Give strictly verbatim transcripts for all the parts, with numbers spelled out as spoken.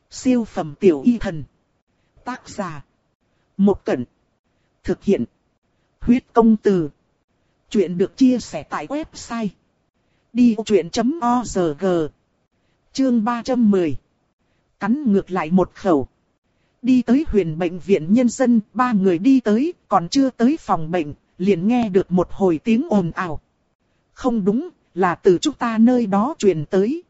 Siêu phẩm tiểu y thần. Tác giả. Một Cẩn. Thực hiện. Huyết công từ. Chuyện được chia sẻ tại website. đi vô chuyện chấm org. Chương ba trăm mười. Cắn ngược lại một khẩu. Đi tới Huyền bệnh viện nhân dân, ba người đi tới, còn chưa tới phòng bệnh, liền nghe được một hồi tiếng ồn ào. Không đúng, là từ chúng ta nơi đó truyền tới.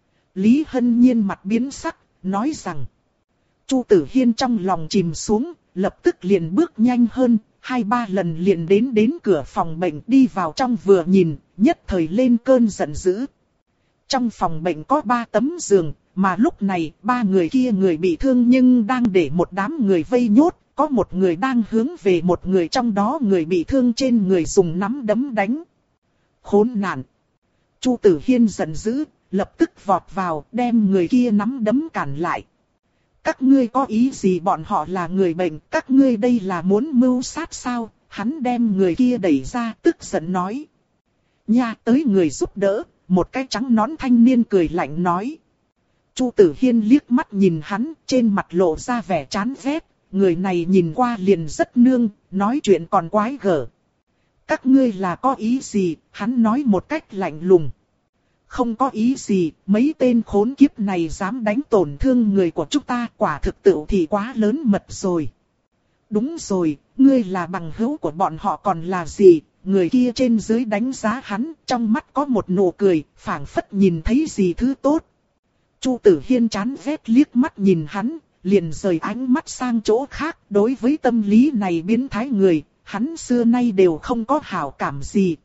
Lý Hân Nhiên mặt biến sắc, nói rằng. Chu Tử Hiên trong lòng chìm xuống, lập tức liền bước nhanh hơn, hai ba lần liền đến đến cửa phòng bệnh, đi vào trong vừa nhìn, nhất thời lên cơn giận dữ. Trong phòng bệnh có ba tấm giường, mà lúc này ba người kia người bị thương nhưng đang để một đám người vây nhốt, có một người đang hướng về một người trong đó người bị thương trên người dùng nắm đấm đánh. Khốn nạn! Chu Tử Hiên giận dữ, lập tức vọt vào, đem người kia nắm đấm cản lại. Các ngươi có ý gì, bọn họ là người bệnh, các ngươi đây là muốn mưu sát sao? Hắn đem người kia đẩy ra, tức giận nói. Nha, tới người giúp đỡ, một cái trắng nón thanh niên cười lạnh nói. Chu Tử Hiên liếc mắt nhìn hắn, trên mặt lộ ra vẻ chán ghét, người này nhìn qua liền rất nương, nói chuyện còn quái gở. Các ngươi là có ý gì? Hắn nói một cách lạnh lùng. Không có ý gì, mấy tên khốn kiếp này dám đánh tổn thương người của chúng ta, quả thực tự thì quá lớn mật rồi. Đúng rồi, ngươi là bằng hữu của bọn họ còn là gì? Người kia trên dưới đánh giá hắn, trong mắt có một nụ cười, phảng phất nhìn thấy gì thứ tốt. Chu Tử Hiên chán ghét liếc mắt nhìn hắn, liền rời ánh mắt sang chỗ khác. Đối với tâm lý này biến thái người, hắn xưa nay đều không có hảo cảm gì.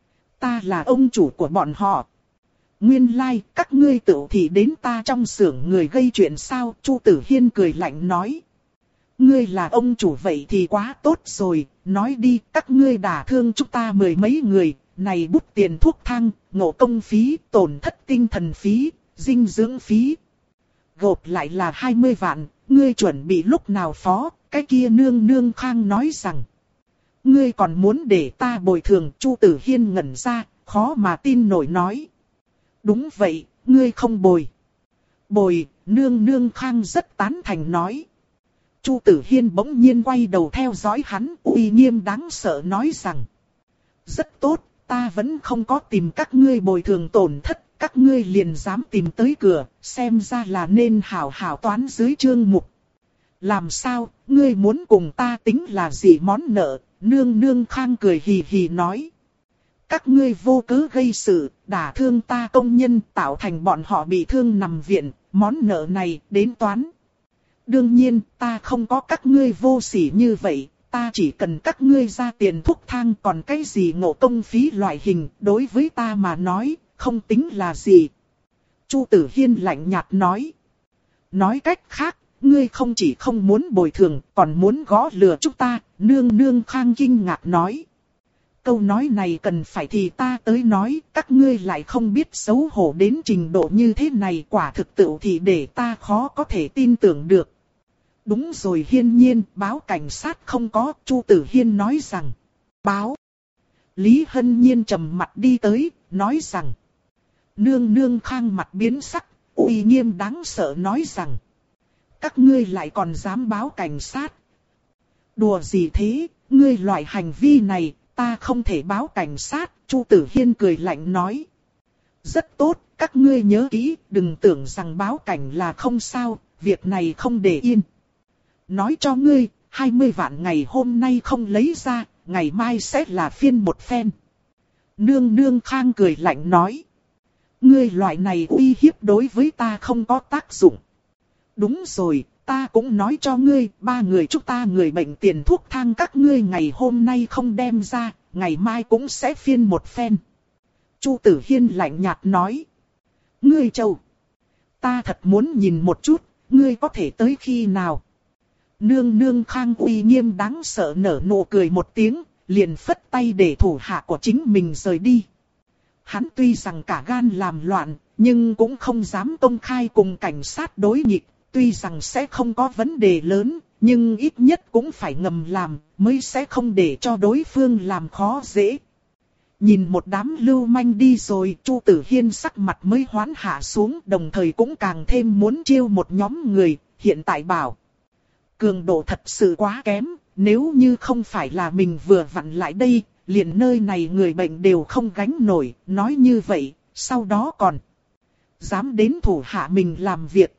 Ta là ông chủ của bọn họ. Nguyên lai, like, các ngươi tự thì đến ta trong xưởng người gây chuyện sao? Chu Tử Hiên cười lạnh nói. Ngươi là ông chủ vậy thì quá tốt rồi, nói đi, các ngươi đả thương chúng ta mười mấy người, này bút tiền thuốc thang, ngộ công phí, tổn thất tinh thần phí, dinh dưỡng phí. Gộp lại là hai mươi vạn, ngươi chuẩn bị lúc nào phó? Cái kia nương nương khang nói rằng. Ngươi còn muốn để ta bồi thường? Chu Tử Hiên ngẩn ra, khó mà tin nổi nói. Đúng vậy, ngươi không bồi. Bồi, nương nương khang rất tán thành nói. Chu Tử Hiên bỗng nhiên quay đầu theo dõi hắn, uy nghiêm đáng sợ nói rằng. Rất tốt, ta vẫn không có tìm các ngươi bồi thường tổn thất, các ngươi liền dám tìm tới cửa, xem ra là nên hảo hảo toán dưới chương mục. Làm sao, ngươi muốn cùng ta tính là gì món nợ? Nương nương khang cười hì hì nói. Các ngươi vô cớ gây sự, đả thương ta công nhân, tạo thành bọn họ bị thương nằm viện, món nợ này đến toán. Đương nhiên, ta không có các ngươi vô sỉ như vậy, ta chỉ cần các ngươi ra tiền thuốc thang, còn cái gì ngộ công phí loại hình, đối với ta mà nói, không tính là gì. Chu Tử Hiên lạnh nhạt nói. Nói cách khác, ngươi không chỉ không muốn bồi thường, còn muốn gõ lừa chúng ta, nương nương khang kinh ngạc nói. Câu nói này cần phải thì ta tới nói, các ngươi lại không biết xấu hổ đến trình độ như thế này, quả thực tự thì để ta khó có thể tin tưởng được. Đúng rồi, Hiên Nhiên, báo cảnh sát không có? Chu Tử Hiên nói rằng. Báo. Lý Hân Nhiên trầm mặt đi tới, nói rằng. Nương nương khang mặt biến sắc, uy nghiêm đáng sợ nói rằng. Các ngươi lại còn dám báo cảnh sát? Đùa gì thế, ngươi loại hành vi này, ta không thể báo cảnh sát. Chu Tử Hiên cười lạnh nói. Rất tốt, các ngươi nhớ kỹ, đừng tưởng rằng báo cảnh là không sao, việc này không để yên. Nói cho ngươi, hai mươi vạn ngày hôm nay không lấy ra, ngày mai sẽ là phiên một phen. Nương nương khang cười lạnh nói. Ngươi loại này uy hiếp đối với ta không có tác dụng. Đúng rồi, ta cũng nói cho ngươi, ba người chúng ta người bệnh tiền thuốc thang các ngươi ngày hôm nay không đem ra, ngày mai cũng sẽ phiên một phen. Chu Tử Hiên lạnh nhạt nói. Ngươi Châu, ta thật muốn nhìn một chút, ngươi có thể tới khi nào? Nương nương khang uy nghiêm đáng sợ nở nụ cười một tiếng, liền phất tay để thủ hạ của chính mình rời đi. Hắn tuy rằng cả gan làm loạn, nhưng cũng không dám công khai cùng cảnh sát đối nghịch. Tuy rằng sẽ không có vấn đề lớn, nhưng ít nhất cũng phải ngầm làm, mới sẽ không để cho đối phương làm khó dễ. Nhìn một đám lưu manh đi rồi, Chu Tử Hiên sắc mặt mới hoán hạ xuống, đồng thời cũng càng thêm muốn chiêu một nhóm người, hiện tại bảo. Cường độ thật sự quá kém, nếu như không phải là mình vừa vặn lại đây, liền nơi này người bệnh đều không gánh nổi, nói như vậy, sau đó còn dám đến thủ hạ mình làm việc.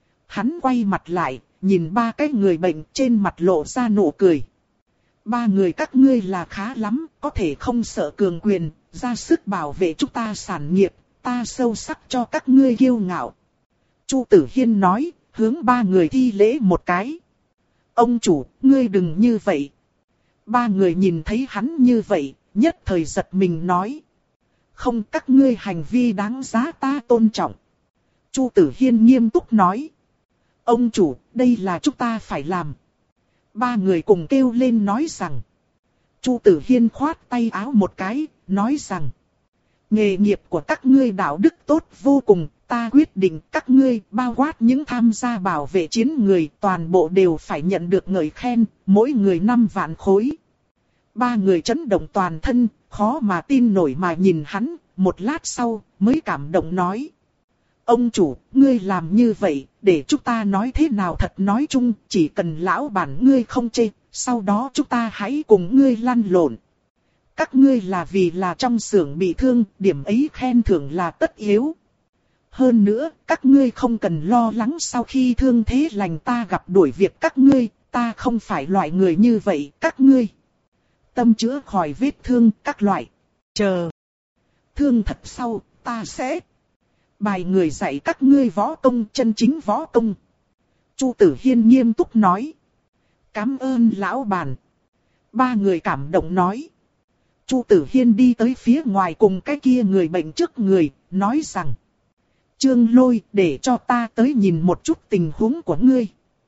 Hắn quay mặt lại, nhìn ba cái người bệnh trên mặt lộ ra nụ cười. Ba người các ngươi là khá lắm, có thể không sợ cường quyền, ra sức bảo vệ chúng ta sản nghiệp, ta sâu sắc cho các ngươi kiêu ngạo. Chu Tử Hiên nói, hướng ba người thi lễ một cái. Ông chủ, ngươi đừng như vậy. Ba người nhìn thấy hắn như vậy, nhất thời giật mình nói. Không, các ngươi hành vi đáng giá ta tôn trọng. Chu Tử Hiên nghiêm túc nói. Ông chủ, đây là chúng ta phải làm. Ba người cùng kêu lên nói rằng. Chu Tử Hiên khoát tay áo một cái, nói rằng. Nghề nghiệp của các ngươi đạo đức tốt vô cùng, ta quyết định các ngươi bao quát những tham gia bảo vệ chiến người toàn bộ đều phải nhận được ngợi khen, mỗi người năm vạn khối. Ba người chấn động toàn thân, khó mà tin nổi mà nhìn hắn, một lát sau mới cảm động nói. Ông chủ, ngươi làm như vậy, để chúng ta nói thế nào thật nói chung, chỉ cần lão bản ngươi không chê, sau đó chúng ta hãy cùng ngươi lăn lộn. Các ngươi là vì là trong xưởng bị thương, điểm ấy khen thưởng là tất yếu. Hơn nữa, các ngươi không cần lo lắng sau khi thương thế lành ta gặp đuổi việc các ngươi, ta không phải loại người như vậy, các ngươi. Tâm chữa khỏi vết thương, các loại. Chờ. Thương thật sau, ta sẽ bài người dạy các ngươi võ công, chân chính võ công. Chu Tử Hiên nghiêm túc nói. Cảm ơn lão bản. Ba người cảm động nói. Chu Tử Hiên đi tới phía ngoài cùng cái kia người bệnh trước người, nói rằng. Trương Lôi, để cho ta tới nhìn một chút tình huống của ngươi.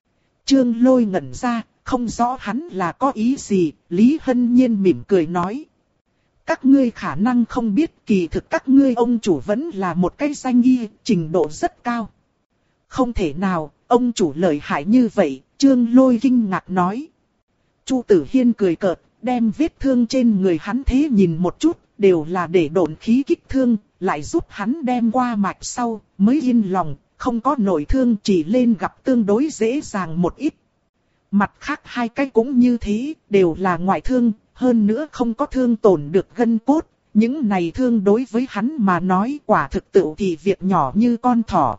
Trương Lôi ngẩn ra, không rõ hắn là có ý gì, Lý Hân Nhiên mỉm cười nói. Các ngươi khả năng không biết, kỳ thực các ngươi ông chủ vẫn là một cái danh y, trình độ rất cao. Không thể nào, ông chủ lợi hại như vậy, Trương Lôi kinh ngạc nói. Chu Tử Hiên cười cợt, đem vết thương trên người hắn thế nhìn một chút, đều là để độn khí kích thương, lại giúp hắn đem qua mạch sau, mới yên lòng, không có nội thương, chỉ lên gặp tương đối dễ dàng một ít. Mặt khác hai cái cũng như thế, đều là ngoại thương, hơn nữa không có thương tổn được gân cốt, những này thương đối với hắn mà nói quả thực tự thì việc nhỏ như con thỏ.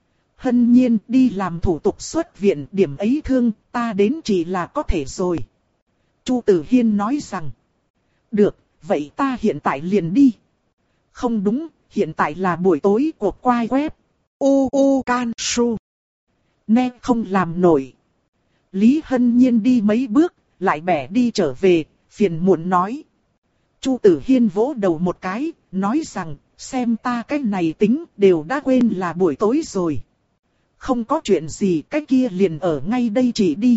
Hân Nhiên đi làm thủ tục xuất viện, điểm ấy thương ta đến chỉ là có thể rồi. Chu Tử Hiên nói rằng, được, vậy ta hiện tại liền đi. Không đúng, hiện tại là buổi tối của quai web. U U Can Su. Nè không làm nổi. Lý Hân Nhiên đi mấy bước, lại bẻ đi trở về, phiền muộn nói. Chu Tử Hiên vỗ đầu một cái, nói rằng, xem ta cái này tính, đều đã quên là buổi tối rồi. Không có chuyện gì, cái kia liền ở ngay đây chỉ đi.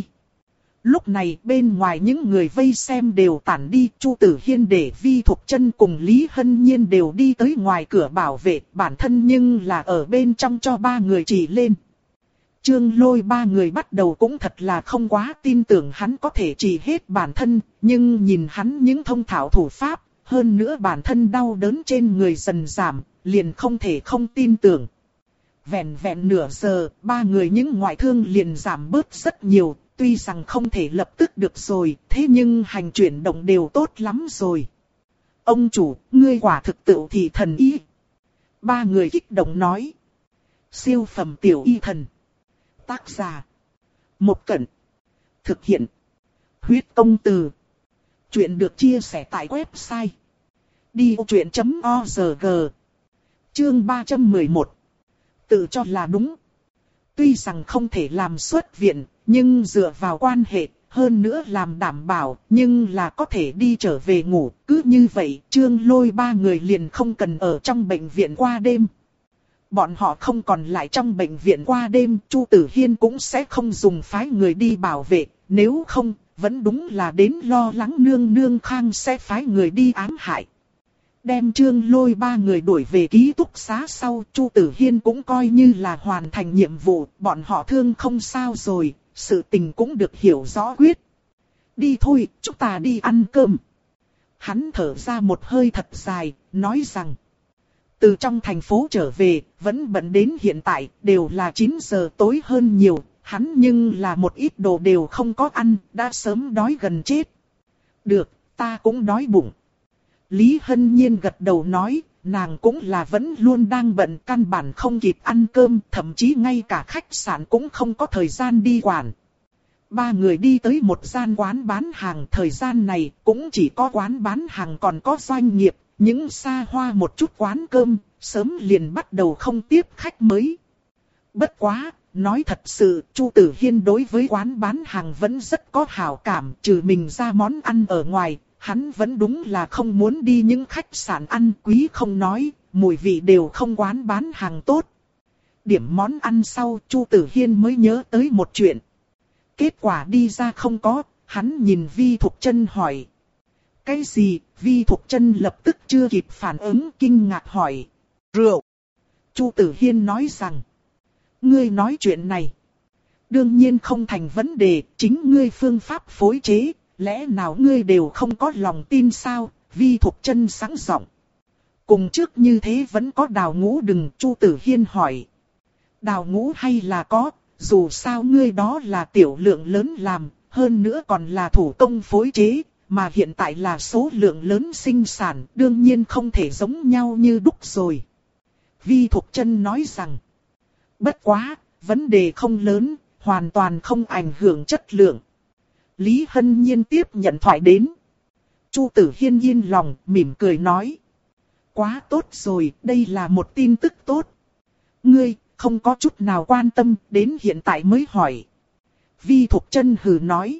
Lúc này bên ngoài những người vây xem đều tản đi, Chu Tử Hiên để Vi Thục Chân cùng Lý Hân Nhiên đều đi tới ngoài cửa bảo vệ, bản thân nhưng là ở bên trong cho ba người chỉ lên. Trương Lôi ba người bắt đầu cũng thật là không quá tin tưởng hắn có thể trị hết bản thân, nhưng nhìn hắn những thông thạo thủ pháp, hơn nữa bản thân đau đớn trên người dần giảm, liền không thể không tin tưởng. Vẹn vẹn nửa giờ, ba người những ngoại thương liền giảm bớt rất nhiều, tuy rằng không thể lập tức được rồi, thế nhưng hành chuyển động đều tốt lắm rồi. Ông chủ, ngươi quả thực tự thì thần y. Ba người kích động nói. Siêu phẩm tiểu y thần. Tác giả. Một Cẩn. Thực hiện. Huyết công từ. Chuyện được chia sẻ tại website. đi ô chuyện chấm org. Chương ba trăm mười một. Tự cho là đúng. Tuy rằng không thể làm xuất viện, nhưng dựa vào quan hệ, hơn nữa làm đảm bảo, nhưng là có thể đi trở về ngủ. Cứ như vậy, Trương Lôi ba người liền không cần ở trong bệnh viện qua đêm. Bọn họ không còn lại trong bệnh viện qua đêm, Chu Tử Hiên cũng sẽ không dùng phái người đi bảo vệ, nếu không, vẫn đúng là đến lo lắng nương nương Khang sẽ phái người đi ám hại. Đem Trương Lôi ba người đuổi về ký túc xá sau, Chu Tử Hiên cũng coi như là hoàn thành nhiệm vụ, bọn họ thương không sao rồi, sự tình cũng được hiểu rõ quyết. Đi thôi, chúng ta đi ăn cơm. Hắn thở ra một hơi thật dài, nói rằng. Từ trong thành phố trở về, vẫn bận đến hiện tại, đều là chín giờ tối hơn nhiều. Hắn nhưng là một ít đồ đều không có ăn, đã sớm đói gần chết. Được, ta cũng đói bụng. Lý Hân Nhiên gật đầu nói, nàng cũng là vẫn luôn đang bận, căn bản không kịp ăn cơm, thậm chí ngay cả khách sạn cũng không có thời gian đi quản. Ba người đi tới một gian quán bán hàng, thời gian này cũng chỉ có quán bán hàng còn có doanh nghiệp, những xa hoa một chút quán cơm, sớm liền bắt đầu không tiếp khách mới. Bất quá, nói thật sự, Chu Tử Hiên đối với quán bán hàng vẫn rất có hảo cảm, trừ mình ra món ăn ở ngoài, hắn vẫn đúng là không muốn đi những khách sạn ăn quý không nói, mùi vị đều không quán bán hàng tốt. Điểm món ăn sau, Chu Tử Hiên mới nhớ tới một chuyện. Kết quả đi ra không có, hắn nhìn Vi Thục Chân hỏi. Cái gì? Vi Thục Chân lập tức chưa kịp phản ứng, kinh ngạc hỏi. Rượu. Chu Tử Hiên nói rằng. Ngươi nói chuyện này. Đương nhiên không thành vấn đề, chính ngươi phương pháp phối chế, lẽ nào ngươi đều không có lòng tin sao? Vi Thục Chân sẵn giọng. Cùng trước như thế vẫn có Đào Ngũ đừng, Chu Tử Hiên hỏi. Đào Ngũ hay là có, dù sao ngươi đó là tiểu lượng lớn làm, hơn nữa còn là thủ công phối chế, mà hiện tại là số lượng lớn sinh sản, đương nhiên không thể giống nhau như đúc rồi. Vi Thục Chân nói rằng. Bất quá, vấn đề không lớn, hoàn toàn không ảnh hưởng chất lượng. Lý Hân Nhiên tiếp nhận thoại đến. Chu Tử Hiên yên lòng, mỉm cười nói. Quá tốt rồi, đây là một tin tức tốt. Ngươi, không có chút nào quan tâm, đến hiện tại mới hỏi. Vi Thục Chân hừ nói.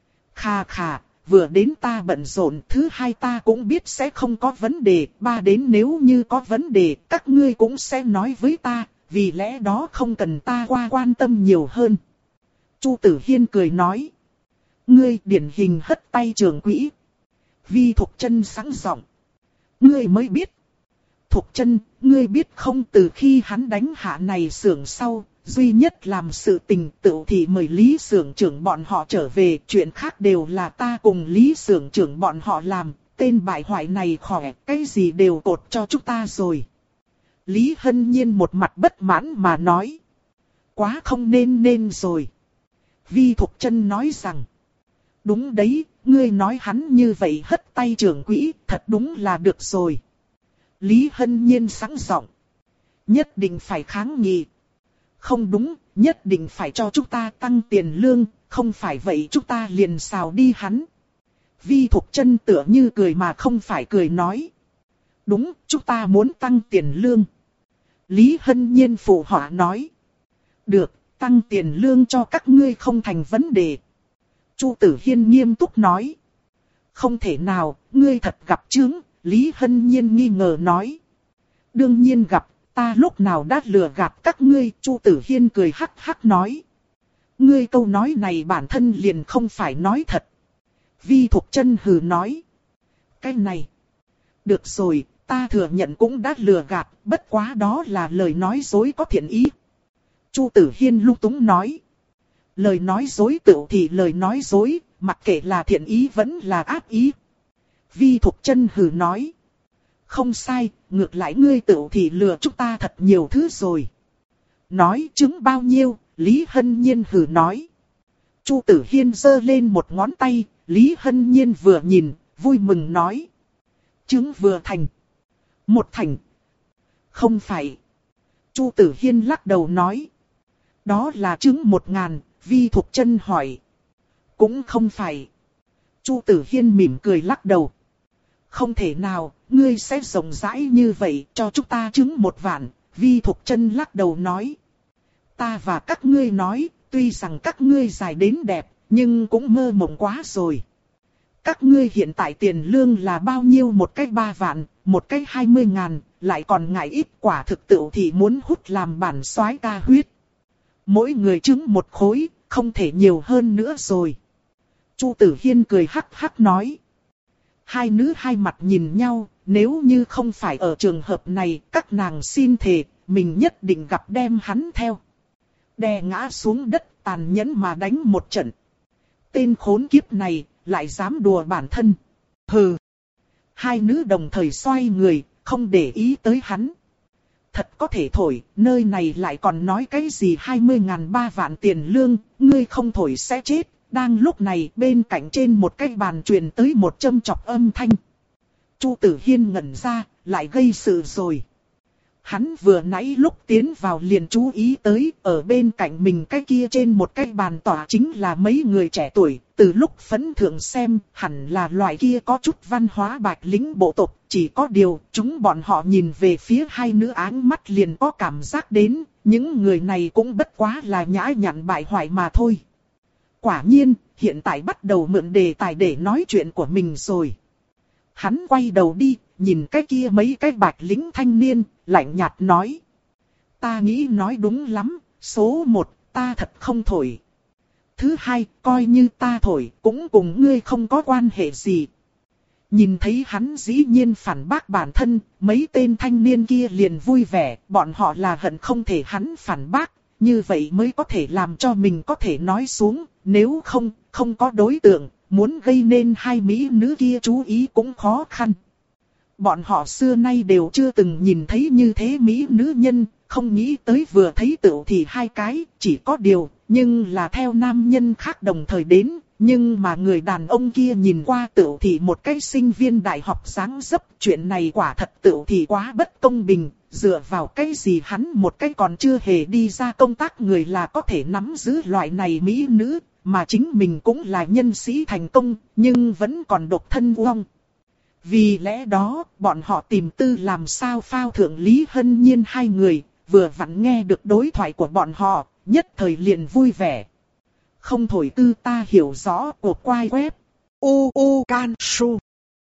Khà khà, vừa đến ta bận rộn, thứ hai ta cũng biết sẽ không có vấn đề, ba đến nếu như có vấn đề, các ngươi cũng sẽ nói với ta, vì lẽ đó không cần ta qua quan tâm nhiều hơn. Chu Tử Hiên cười nói. Ngươi điển hình hất tay trưởng quỹ. Vi Thục Chân sáng giọng. Ngươi mới biết. Thục Chân, ngươi biết không, từ khi hắn đánh hạ này xưởng sau, duy nhất làm sự tình tự thì mời Lý xưởng trưởng bọn họ trở về, chuyện khác đều là ta cùng Lý xưởng trưởng bọn họ làm, tên bại hoại này khỏe, cái gì đều cột cho chúng ta rồi. Lý Hân Nhiên một mặt bất mãn mà nói. Quá không nên nên rồi. Vi Thục Chân nói rằng. Đúng đấy, ngươi nói hắn như vậy hất tay trưởng quỹ, thật đúng là được rồi. Lý Hân Nhiên sẵn giọng. Nhất định phải kháng nghị. Không đúng, nhất định phải cho chúng ta tăng tiền lương, không phải vậy chúng ta liền xào đi hắn. Vi Thục Chân tựa như cười mà không phải cười nói. Đúng, chúng ta muốn tăng tiền lương. Lý Hân Nhiên phụ họa nói. Được, tăng tiền lương cho các ngươi không thành vấn đề. Chu Tử Hiên nghiêm túc nói. Không thể nào, ngươi thật gặp chướng, Lý Hân Nhiên nghi ngờ nói. Đương nhiên gặp, ta lúc nào đã lừa gạt các ngươi, Chu Tử Hiên cười hắc hắc nói. Ngươi câu nói này bản thân liền không phải nói thật. Vi Thục Chân hừ nói. Cái này. Được rồi, ta thừa nhận cũng đã lừa gạt, bất quá đó là lời nói dối có thiện ý. Chu Tử Hiên lung túng nói. Lời nói dối tựu thì lời nói dối, mặc kệ là thiện ý vẫn là ác ý. Vi Thục Chân hừ nói. Không sai, ngược lại ngươi tựu thì lừa chúng ta thật nhiều thứ rồi. Nói chứng bao nhiêu, Lý Hân Nhiên hừ nói. Chu Tử Hiên giơ lên một ngón tay, Lý Hân Nhiên vừa nhìn, vui mừng nói. Chứng vừa thành. Một thành. Không phải. Chu Tử Hiên lắc đầu nói. Đó là chứng một ngàn, Vi Thục Chân hỏi. Cũng không phải. Chu Tử Hiên mỉm cười lắc đầu. Không thể nào, ngươi sẽ rộng rãi như vậy, cho chúng ta chứng một vạn, Vi Thục Chân lắc đầu nói. Ta và các ngươi nói, tuy rằng các ngươi dài đến đẹp, nhưng cũng mơ mộng quá rồi. Các ngươi hiện tại tiền lương là bao nhiêu, một cái ba vạn, một cái hai mươi ngàn, lại còn ngại ít, quả thực tự thì muốn hút làm bản soái ca huyết. Mỗi người chứng một khối, không thể nhiều hơn nữa rồi. Chu Tử Hiên cười hắc hắc nói. Hai nữ hai mặt nhìn nhau, nếu như không phải ở trường hợp này, các nàng xin thề, mình nhất định gặp đem hắn theo. Đè ngã xuống đất, tàn nhẫn mà đánh một trận. Tên khốn kiếp này, lại dám đùa bản thân. Hừ. Hai nữ đồng thời xoay người, không để ý tới hắn. Thật có thể thổi, nơi này lại còn nói cái gì hai mươi ngàn ba vạn tiền lương, ngươi không thổi sẽ chết. Đang lúc này bên cạnh trên một cái bàn truyền tới một châm chọc âm thanh. Chu Tử Hiên ngẩn ra, lại gây sự rồi. Hắn vừa nãy lúc tiến vào liền chú ý tới, ở bên cạnh mình cái kia trên một cái bàn tỏa chính là mấy người trẻ tuổi. Từ lúc phấn thượng xem, hẳn là loại kia có chút văn hóa bạch lính bộ tộc. Chỉ có điều, chúng bọn họ nhìn về phía hai nữ áng mắt liền có cảm giác đến, những người này cũng bất quá là nhã nhặn bại hoại mà thôi. Quả nhiên, hiện tại bắt đầu mượn đề tài để nói chuyện của mình rồi. Hắn quay đầu đi, nhìn cái kia mấy cái bạch lính thanh niên, lạnh nhạt nói. Ta nghĩ nói đúng lắm, số một, ta thật không thổi. Thứ hai, coi như ta thổi, cũng cùng ngươi không có quan hệ gì. Nhìn thấy hắn dĩ nhiên phản bác bản thân, mấy tên thanh niên kia liền vui vẻ, bọn họ là hận không thể hắn phản bác, như vậy mới có thể làm cho mình có thể nói xuống, nếu không, không có đối tượng, muốn gây nên hai mỹ nữ kia chú ý cũng khó khăn. Bọn họ xưa nay đều chưa từng nhìn thấy như thế mỹ nữ nhân, không nghĩ tới vừa thấy tựu thì hai cái, chỉ có điều, nhưng là theo nam nhân khác đồng thời đến, nhưng mà người đàn ông kia nhìn qua tựu thì một cái sinh viên đại học dáng dấp, chuyện này quả thật tựu thì quá bất công bình, dựa vào cái gì hắn một cái còn chưa hề đi ra công tác người là có thể nắm giữ loại này mỹ nữ, mà chính mình cũng là nhân sĩ thành công, nhưng vẫn còn độc thân uong. Vì lẽ đó, bọn họ tìm tư làm sao phao thượng Lý Hân Nhiên hai người, vừa vặn nghe được đối thoại của bọn họ, nhất thời liền vui vẻ. Không thổi tư ta hiểu rõ của quai web. U U Can Su.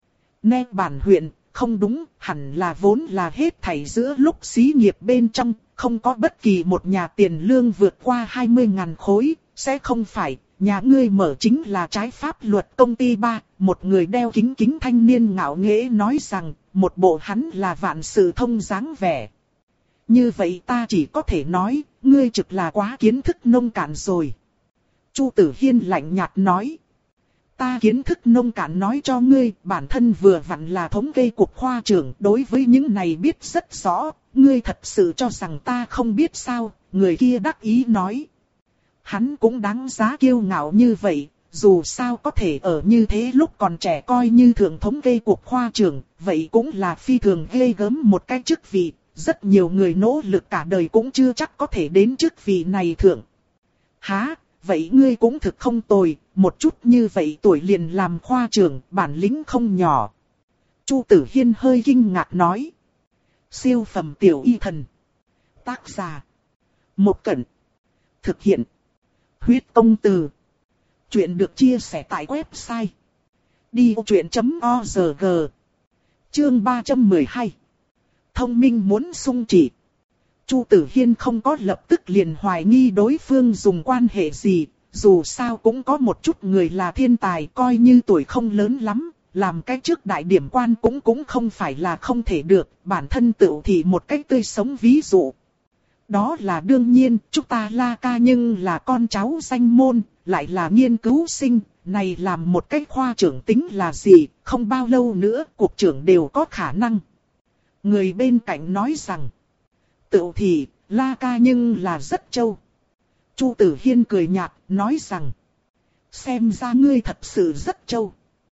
Nè bản huyện, không đúng, hẳn là vốn là hết thảy giữa lúc xí nghiệp bên trong, không có bất kỳ một nhà tiền lương vượt qua hai mươi ngàn khối, sẽ không phải. Nhà ngươi mở chính là trái pháp luật công ty ba, một người đeo kính kính thanh niên ngạo nghễ nói rằng, một bộ hắn là vạn sự thông dáng vẻ. Như vậy ta chỉ có thể nói, ngươi trực là quá kiến thức nông cạn rồi. Chu Tử Hiên lạnh nhạt nói. Ta kiến thức nông cạn nói cho ngươi, bản thân vừa vặn là thống kê cục khoa trưởng, đối với những này biết rất rõ, ngươi thật sự cho rằng ta không biết sao, người kia đắc ý nói. Hắn cũng đáng giá kiêu ngạo như vậy, dù sao có thể ở như thế lúc còn trẻ coi như thượng thống kê cuộc khoa trưởng, vậy cũng là phi thường ghê gớm một cái chức vị, rất nhiều người nỗ lực cả đời cũng chưa chắc có thể đến chức vị này thượng. Hả, vậy ngươi cũng thực không tồi, một chút như vậy tuổi liền làm khoa trưởng, bản lĩnh không nhỏ. Chu Tử Hiên hơi kinh ngạc nói. Siêu phẩm tiểu y thần. Tác giả. Một Cẩn. Thực hiện. Huyết Công Từ. Chuyện được chia sẻ tại website đi vô chuyện chấm org. Chương ba trăm mười hai. Thông minh muốn xung chỉ. Chu Tử Hiên không có lập tức liền hoài nghi đối phương dùng quan hệ gì, dù sao cũng có một chút người là thiên tài coi như tuổi không lớn lắm, làm cái trước đại điểm quan cũng cũng không phải là không thể được, bản thân tự thì một cách tươi sống ví dụ. Đó là đương nhiên, chúng ta La Ca nhưng là con cháu danh môn, lại là nghiên cứu sinh, này làm một cái khoa trưởng tính là gì, không bao lâu nữa cục trưởng đều có khả năng. Người bên cạnh nói rằng, tự thì, La Ca nhưng là rất trâu. Chu Tử Hiên cười nhạt, nói rằng, xem ra ngươi thật sự rất trâu.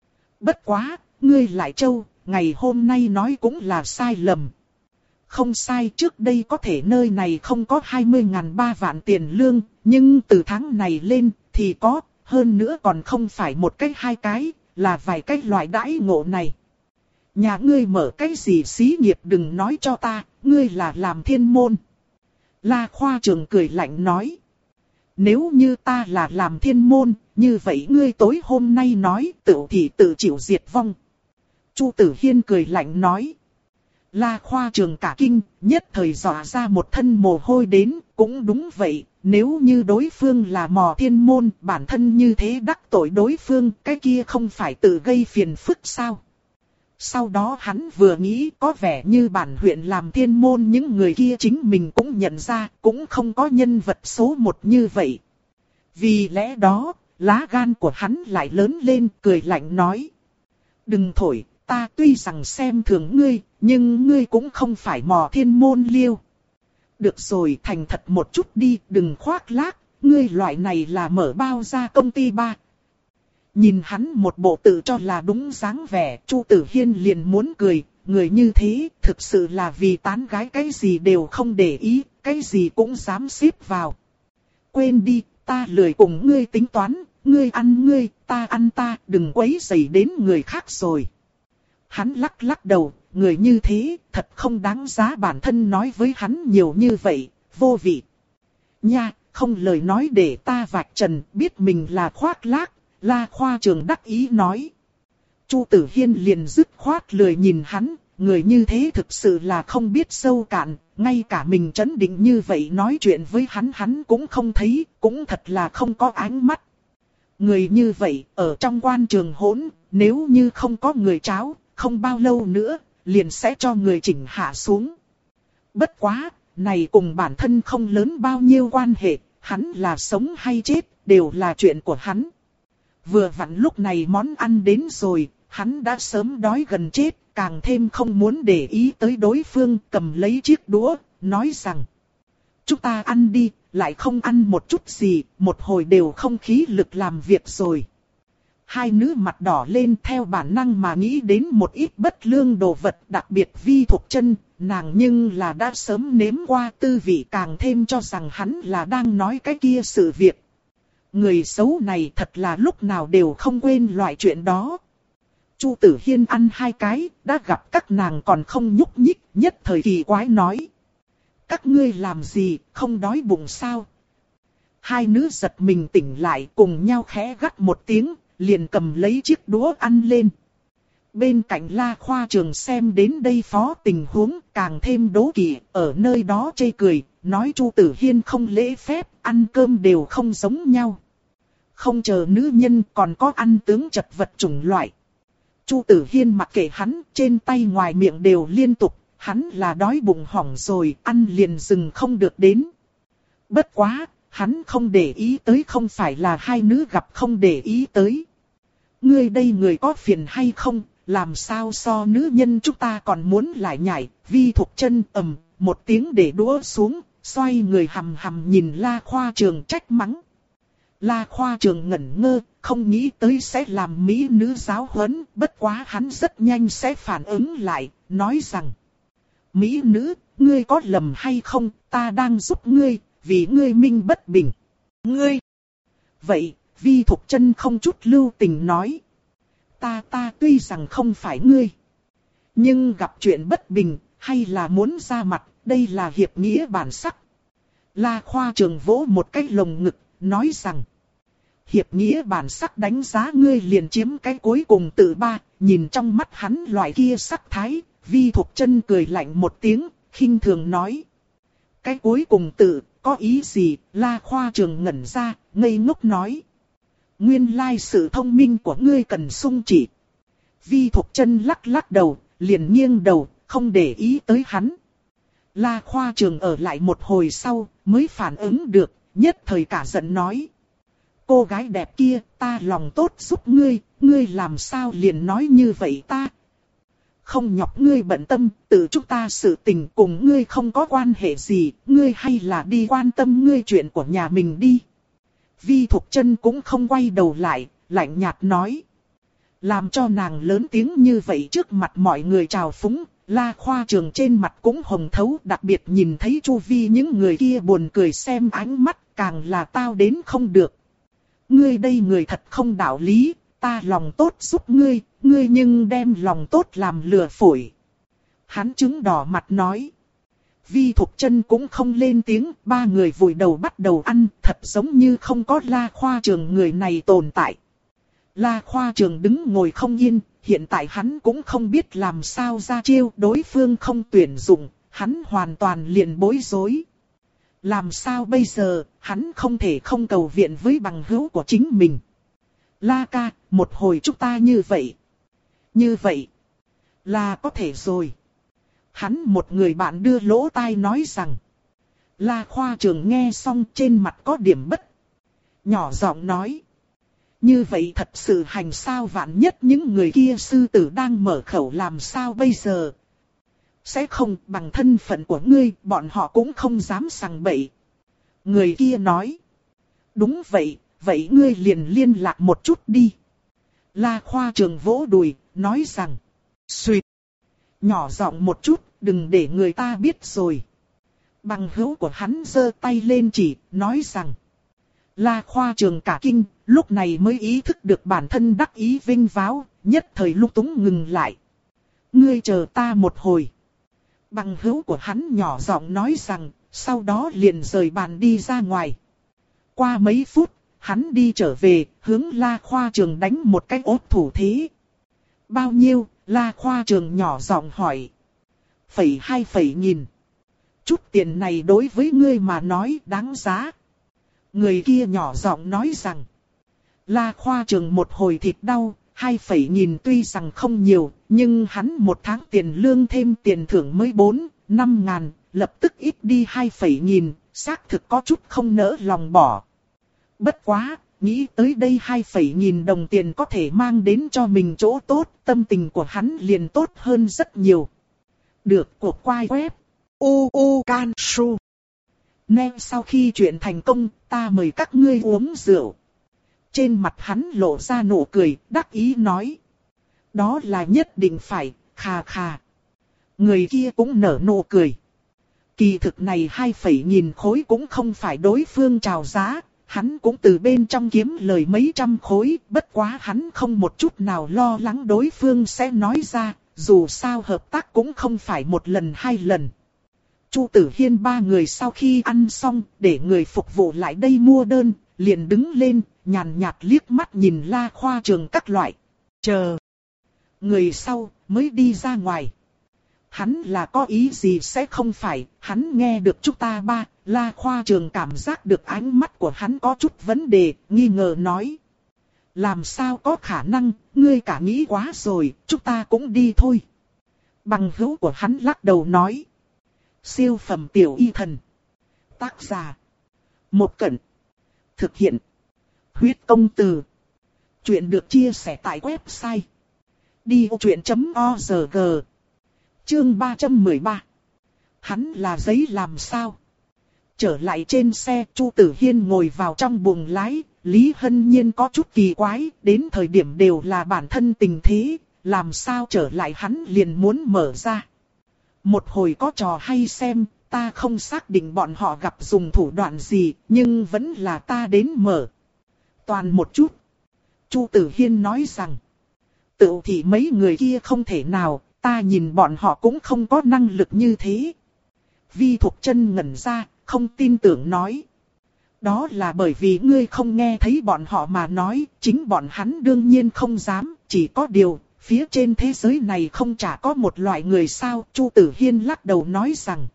Bất quá, ngươi lại trâu, ngày hôm nay nói cũng là sai lầm. Không sai, trước đây có thể nơi này không có hai mươi ngàn ba vạn tiền lương, nhưng từ tháng này lên thì có, hơn nữa còn không phải một cái hai cái, là vài cái loại đãi ngộ này. Nhà ngươi mở cái gì xí nghiệp đừng nói cho ta, ngươi là làm thiên môn. La khoa trưởng cười lạnh nói. Nếu như ta là làm thiên môn, như vậy ngươi tối hôm nay nói tự thì tự chịu diệt vong. Chu Tử Hiên cười lạnh nói. La khoa trưởng cả kinh, nhất thời dọa ra một thân mồ hôi đến, cũng đúng vậy, nếu như đối phương là mò thiên môn, bản thân như thế đắc tội đối phương, cái kia không phải tự gây phiền phức sao. Sau đó hắn vừa nghĩ có vẻ như bản huyện làm thiên môn những người kia chính mình cũng nhận ra, cũng không có nhân vật số một như vậy. Vì lẽ đó, lá gan của hắn lại lớn lên, cười lạnh nói. Đừng thổi, ta tuy rằng xem thường ngươi, nhưng ngươi cũng không phải mò thiên môn liêu. Được rồi, thành thật một chút đi, đừng khoác lác, ngươi loại này là mở bao ra công ty ba. Nhìn hắn một bộ tự cho là đúng dáng vẻ, Chu Tử Hiên liền muốn cười, người như thế thực sự là vì tán gái cái gì đều không để ý, cái gì cũng dám xếp vào. Quên đi, ta lười cùng ngươi tính toán, ngươi ăn ngươi, ta ăn ta, đừng quấy rầy đến người khác rồi. Hắn lắc lắc đầu, người như thế, thật không đáng giá bản thân nói với hắn nhiều như vậy, vô vị. Nha, không lời nói để ta vạch trần, biết mình là khoác lác, La Khoa Trường đắc ý nói. Chu Tử Hiên liền dứt khoát lười nhìn hắn, người như thế thực sự là không biết sâu cạn, ngay cả mình trấn định như vậy nói chuyện với hắn hắn cũng không thấy, cũng thật là không có ánh mắt. Người như vậy, ở trong quan trường hỗn, nếu như không có người tráo, không bao lâu nữa, liền sẽ cho người chỉnh hạ xuống. Bất quá, này cùng bản thân không lớn bao nhiêu quan hệ, hắn là sống hay chết, đều là chuyện của hắn. Vừa vặn lúc này món ăn đến rồi, hắn đã sớm đói gần chết, càng thêm không muốn để ý tới đối phương, cầm lấy chiếc đũa, nói rằng: chúng ta ăn đi, lại không ăn một chút gì, một hồi đều không khí lực làm việc rồi. Hai nữ mặt đỏ lên theo bản năng mà nghĩ đến một ít bất lương đồ vật, đặc biệt Vi Thục Chân, nàng nhưng là đã sớm nếm qua tư vị, càng thêm cho rằng hắn là đang nói cái kia sự việc. Người xấu này thật là lúc nào đều không quên loại chuyện đó. Chu Tử Hiên ăn hai cái, đã gặp các nàng còn không nhúc nhích, nhất thời kỳ quái nói: các ngươi làm gì, không đói bụng sao? Hai nữ giật mình tỉnh lại, cùng nhau khẽ gắt một tiếng, liền cầm lấy chiếc đũa ăn lên. Bên cạnh La Khoa Trường xem đến đây phó tình huống, càng thêm đố kỵ, ở nơi đó chê cười, nói Chu Tử Hiên không lễ phép, ăn cơm đều không giống nhau. Không chờ nữ nhân còn có ăn tướng chật vật chủng loại. Chu Tử Hiên mặc kệ hắn, trên tay ngoài miệng đều liên tục, hắn là đói bụng hỏng rồi, ăn liền dừng không được đến. Bất quá, hắn không để ý tới, không phải là hai nữ gặp không để ý tới. Ngươi đây người có phiền hay không, làm sao so nữ nhân chúng ta còn muốn lại nhảy, Vi Thục Chân ầm, một tiếng để đũa xuống, xoay người hầm hầm nhìn La Khoa Trường trách mắng. La Khoa Trường ngẩn ngơ, không nghĩ tới sẽ làm mỹ nữ giáo huấn, bất quá hắn rất nhanh sẽ phản ứng lại, nói rằng: mỹ nữ, ngươi có lầm hay không, ta đang giúp ngươi, vì ngươi minh bất bình. Ngươi! Vậy, Vi Thục Chân không chút lưu tình nói: ta ta tuy rằng không phải ngươi, nhưng gặp chuyện bất bình, hay là muốn ra mặt, đây là hiệp nghĩa bản sắc. La Khoa Trường vỗ một cái lồng ngực, nói rằng: hiệp nghĩa bản sắc đánh giá ngươi liền chiếm cái cuối cùng tự ba. Nhìn trong mắt hắn loại kia sắc thái, Vi Thục Chân cười lạnh một tiếng, khinh thường nói: cái cuối cùng tự, có ý gì? La Khoa Trường ngẩn ra, ngây ngốc nói: nguyên lai sự thông minh của ngươi cần sung chỉ. Vi Thục Chân lắc lắc đầu, liền nghiêng đầu, không để ý tới hắn. La Khoa Trường ở lại một hồi sau, mới phản ứng được, nhất thời cả giận nói: cô gái đẹp kia, ta lòng tốt giúp ngươi, ngươi làm sao liền nói như vậy ta? Không nhọc ngươi bận tâm, tự chúng ta sự tình cùng ngươi không có quan hệ gì, ngươi hay là đi quan tâm ngươi chuyện của nhà mình đi. Vi Thục Chân cũng không quay đầu lại, lạnh nhạt nói. Làm cho nàng lớn tiếng như vậy trước mặt mọi người trào phúng, La Khoa Trường trên mặt cũng hồng thấu, đặc biệt nhìn thấy chu vi những người kia buồn cười xem ánh mắt, càng là tao đến không được. Ngươi đây người thật không đạo lý, ta lòng tốt giúp ngươi, ngươi nhưng đem lòng tốt làm lừa phổi. Hắn trứng đỏ mặt nói. Vi Thục Chân cũng không lên tiếng, ba người vùi đầu bắt đầu ăn, thật giống như không có La Khoa Trường người này tồn tại. La Khoa Trường đứng ngồi không yên, hiện tại hắn cũng không biết làm sao ra chiêu, đối phương không tuyển dụng, hắn hoàn toàn liền bối rối. Làm sao bây giờ, hắn không thể không cầu viện với bằng hữu của chính mình. La ca, một hồi chúng ta như vậy. Như vậy, là có thể rồi. Hắn một người bạn đưa lỗ tai nói rằng. La Khoa Trường nghe xong trên mặt có điểm bất. Nhỏ giọng nói. Như vậy thật sự hành sao, vạn nhất những người kia sư tử đang mở khẩu làm sao bây giờ? Sẽ không, bằng thân phận của ngươi, bọn họ cũng không dám sằng bậy. Người kia nói. Đúng vậy, vậy ngươi liền liên lạc một chút đi. La Khoa Trường vỗ đùi, nói rằng. Xuyệt. Nhỏ giọng một chút, đừng để người ta biết rồi. Bằng hữu của hắn giơ tay lên chỉ, nói rằng. La Khoa Trường cả kinh, lúc này mới ý thức được bản thân đắc ý vinh váo, nhất thời lúc túng ngừng lại. Ngươi chờ ta một hồi. Bằng hữu của hắn nhỏ giọng nói rằng, sau đó liền rời bàn đi ra ngoài. Qua mấy phút, hắn đi trở về, hướng La Khoa Trường đánh một cái ốt thủ thế. Bao nhiêu? La Khoa Trường nhỏ giọng hỏi. Phẩy hai phẩy nghìn. Chút tiền này đối với ngươi mà nói đáng giá. Người kia nhỏ giọng nói rằng. La Khoa Trường một hồi thịt đau, hai phẩy nghìn tuy rằng không nhiều, nhưng hắn một tháng tiền lương thêm tiền thưởng mới bốn, năm ngàn, lập tức ít đi hai phẩy nghìn, xác thực có chút không nỡ lòng bỏ. Bất quá, nghĩ tới đây hai phẩy nghìn đồng tiền có thể mang đến cho mình chỗ tốt, tâm tình của hắn liền tốt hơn rất nhiều. Được, cuộc quay web u u can su. Nên sau khi chuyện thành công, ta mời các ngươi uống rượu. Trên mặt hắn lộ ra nụ cười, đắc ý nói. Đó là nhất định phải, khà khà. Người kia cũng nở nụ cười. Kỳ thực này hai phẩy nghìn khối cũng không phải đối phương chào giá, hắn cũng từ bên trong kiếm lời mấy trăm khối, bất quá hắn không một chút nào lo lắng đối phương sẽ nói ra, dù sao hợp tác cũng không phải một lần hai lần. Chu Tử Hiên ba người sau khi ăn xong, để người phục vụ lại đây mua đơn, liền đứng lên, nhàn nhạt liếc mắt nhìn La Khoa Trường các loại. Chờ. Người sau mới đi ra ngoài. Hắn là có ý gì sẽ không phải, hắn nghe được chúng ta ba, La Khoa Trường cảm giác được ánh mắt của hắn có chút vấn đề, nghi ngờ nói. Làm sao có khả năng, ngươi cả nghĩ quá rồi, chúng ta cũng đi thôi. Bằng hữu của hắn lắc đầu nói. Siêu phẩm tiểu y thần. Tác giả. Một Cẩn. Thực hiện. Huyết công từ. Chuyện được chia sẻ tại website. đi ô chuyện chấm org. Chương ba trăm mười ba. Hắn là giấy làm sao? Trở lại trên xe, Chu Tử Hiên ngồi vào trong buồng lái, Lý Hân Nhiên có chút kỳ quái, đến thời điểm đều là bản thân tình thế, làm sao trở lại hắn liền muốn mở ra. Một hồi có trò hay xem, ta không xác định bọn họ gặp dùng thủ đoạn gì, nhưng vẫn là ta đến mở. Toàn một chút. Chu Tử Hiên nói rằng, tự thì mấy người kia không thể nào, ta nhìn bọn họ cũng không có năng lực như thế. Vi Thục Chân ngẩn ra, không tin tưởng nói. Đó là bởi vì ngươi không nghe thấy bọn họ mà nói, chính bọn hắn đương nhiên không dám, chỉ có điều, phía trên thế giới này không chả có một loại người sao, Chu Tử Hiên lắc đầu nói rằng.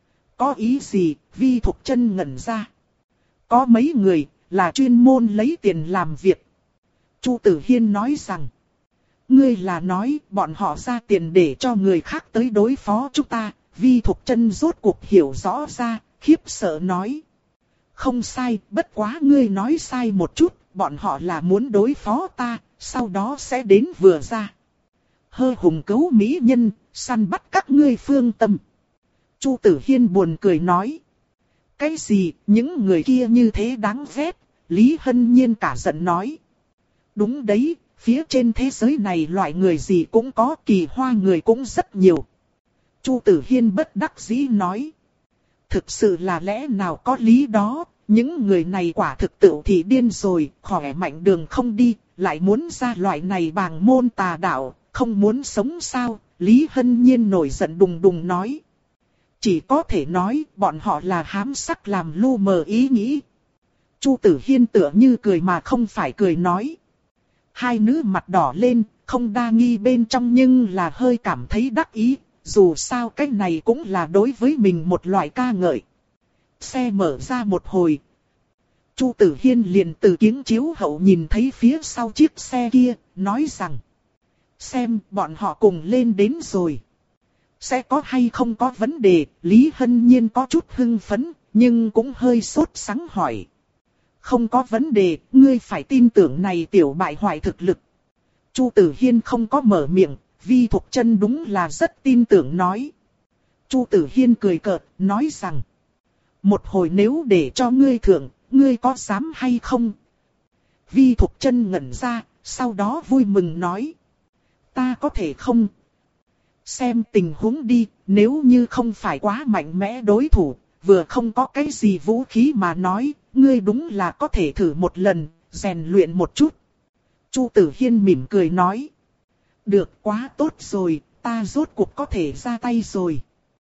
Có ý gì, Vi Thục Chân ngẩn ra. Có mấy người, là chuyên môn lấy tiền làm việc. Chu Tử Hiên nói rằng. Ngươi là nói, bọn họ ra tiền để cho người khác tới đối phó chúng ta, Vi Thục Chân rốt cuộc hiểu rõ ra, khiếp sợ nói. Không sai, bất quá ngươi nói sai một chút, bọn họ là muốn đối phó ta, sau đó sẽ đến vừa ra. Hơ hùng cấu mỹ nhân, săn bắt các ngươi phương tâm. Chu Tử Hiên buồn cười nói. Cái gì, những người kia như thế đáng ghét, Lý Hân Nhiên cả giận nói. Đúng đấy, phía trên thế giới này loại người gì cũng có, kỳ hoa người cũng rất nhiều. Chu Tử Hiên bất đắc dĩ nói. Thực sự là lẽ nào có lý đó, những người này quả thực tự thì điên rồi, khỏe mạnh đường không đi, lại muốn ra loại này bàng môn tà đạo, không muốn sống sao, Lý Hân Nhiên nổi giận đùng đùng nói. Chỉ có thể nói, bọn họ là hám sắc làm lu mờ ý nghĩ. Chu Tử Hiên tựa như cười mà không phải cười nói. Hai nữ mặt đỏ lên, không đa nghi bên trong nhưng là hơi cảm thấy đắc ý, dù sao cái này cũng là đối với mình một loại ca ngợi. Xe mở ra một hồi. Chu Tử Hiên liền từ kiếng chiếu hậu nhìn thấy phía sau chiếc xe kia, nói rằng. Xem, bọn họ cùng lên đến rồi. Sẽ có hay không có vấn đề, Lý Hân Nhiên có chút hưng phấn, nhưng cũng hơi sốt sắng hỏi. không có vấn đề, ngươi phải tin tưởng này tiểu bại hoại thực lực. Chu Tử Hiên không có mở miệng, Vi Thục Chân đúng là rất tin tưởng nói. Chu Tử Hiên cười cợt, nói rằng, một hồi nếu để cho ngươi thưởng, ngươi có dám hay không? Vi Thục Chân ngẩn ra, sau đó vui mừng nói, ta có thể không? Xem tình huống đi, nếu như không phải quá mạnh mẽ đối thủ, vừa không có cái gì vũ khí mà nói, ngươi đúng là có thể thử một lần, rèn luyện một chút. Chu Tử Hiên mỉm cười nói, được, quá tốt rồi, ta rốt cuộc có thể ra tay rồi.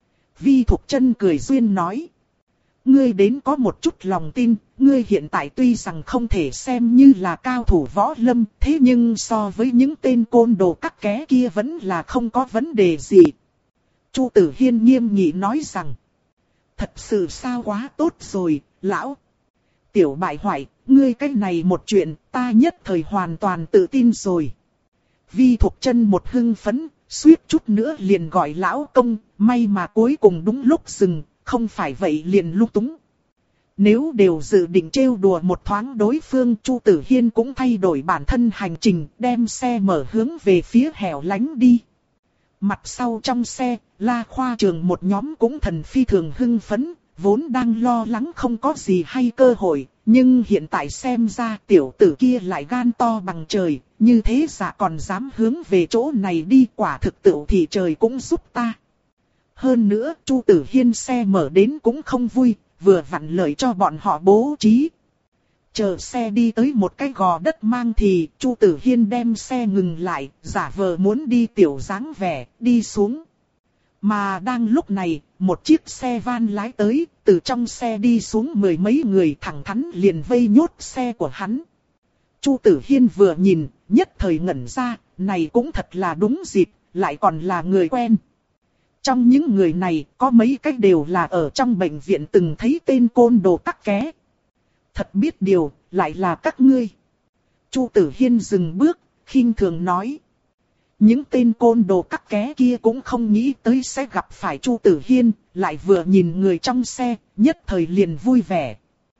Vi Thục Chân cười duyên nói, ngươi đến có một chút lòng tin, ngươi hiện tại tuy rằng không thể xem như là cao thủ võ lâm, thế nhưng so với những tên côn đồ cắt ké kia vẫn là không có vấn đề gì. Chu Tử Hiên nghiêm nghị nói rằng, thật sự sao, quá tốt rồi, lão. Tiểu bại hoại, ngươi cái này một chuyện, ta nhất thời hoàn toàn tự tin rồi. Vi Thục Chân một hưng phấn, suýt chút nữa liền gọi lão công, may mà cuối cùng đúng lúc dừng, không phải vậy liền lung túng. Nếu đều dự định trêu đùa một thoáng đối phương, Chu Tử Hiên cũng thay đổi bản thân hành trình, đem xe mở hướng về phía hẻo lánh đi. Mặt sau trong xe, La Khoa Trường một nhóm cũng thần phi thường hưng phấn, vốn đang lo lắng không có gì hay cơ hội, nhưng hiện tại xem ra tiểu tử kia lại gan to bằng trời, như thế giả còn dám hướng về chỗ này đi, quả thực tự thì trời cũng giúp ta. Hơn nữa, Chu Tử Hiên xe mở đến cũng không vui, vừa vặn lợi cho bọn họ bố trí. Chờ xe đi tới một cái gò đất mang thì Chu Tử Hiên đem xe ngừng lại, giả vờ muốn đi tiểu dáng vẻ, đi xuống. Mà đang lúc này, một chiếc xe van lái tới, từ trong xe đi xuống mười mấy người thẳng thắn liền vây nhốt xe của hắn. Chu Tử Hiên vừa nhìn, nhất thời ngẩn ra, này cũng thật là đúng dịp, lại còn là người quen. Trong những người này, có mấy cách đều là ở trong bệnh viện từng thấy tên côn đồ cắt ké. Thật biết điều, lại là các ngươi. Chu Tử Hiên dừng bước, khinh thường nói. Những tên côn đồ cắt ké kia cũng không nghĩ tới sẽ gặp phải Chu Tử Hiên, lại vừa nhìn người trong xe, nhất thời liền vui vẻ.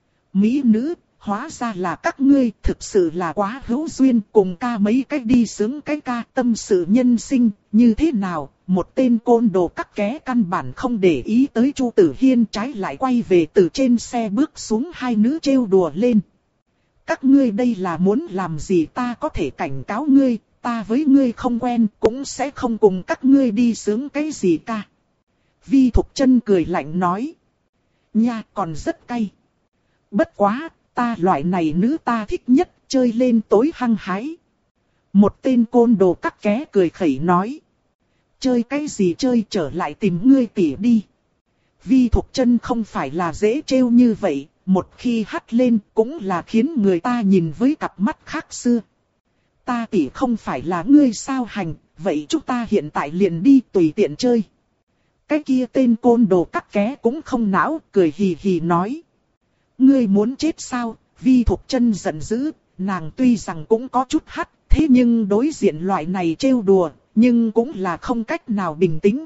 Mỹ nữ, hóa ra là các ngươi, thực sự là quá hữu duyên, cùng ca mấy cách đi sướng cái ca tâm sự nhân sinh, như thế nào? Một tên côn đồ cắt ké căn bản không để ý tới Chu Tử Hiên, trái lại quay về từ trên xe bước xuống, hai nữ trêu đùa lên. Các ngươi đây là muốn làm gì, ta có thể cảnh cáo ngươi, ta với ngươi không quen, cũng sẽ không cùng các ngươi đi sướng cái gì ca. Vi Thục Chân cười lạnh nói. Nha, còn rất cay. Bất quá, ta loại này nữ ta thích nhất, chơi lên tối hăng hái. Một tên côn đồ cắt ké cười khẩy nói. Chơi cái gì chơi, trở lại tìm ngươi tỉ đi. Vi Thục Chân không phải là dễ trêu như vậy, một khi hắt lên cũng là khiến người ta nhìn với cặp mắt khác xưa. Ta tỉ không phải là ngươi sao hành, vậy chúng ta hiện tại liền đi tùy tiện chơi. Cái kia tên côn đồ cắt ké cũng không não, cười hì hì nói. Ngươi muốn chết sao? Vi Thục Chân giận dữ, nàng tuy rằng cũng có chút hắt, thế nhưng đối diện loại này trêu đùa, nhưng cũng là không cách nào bình tĩnh.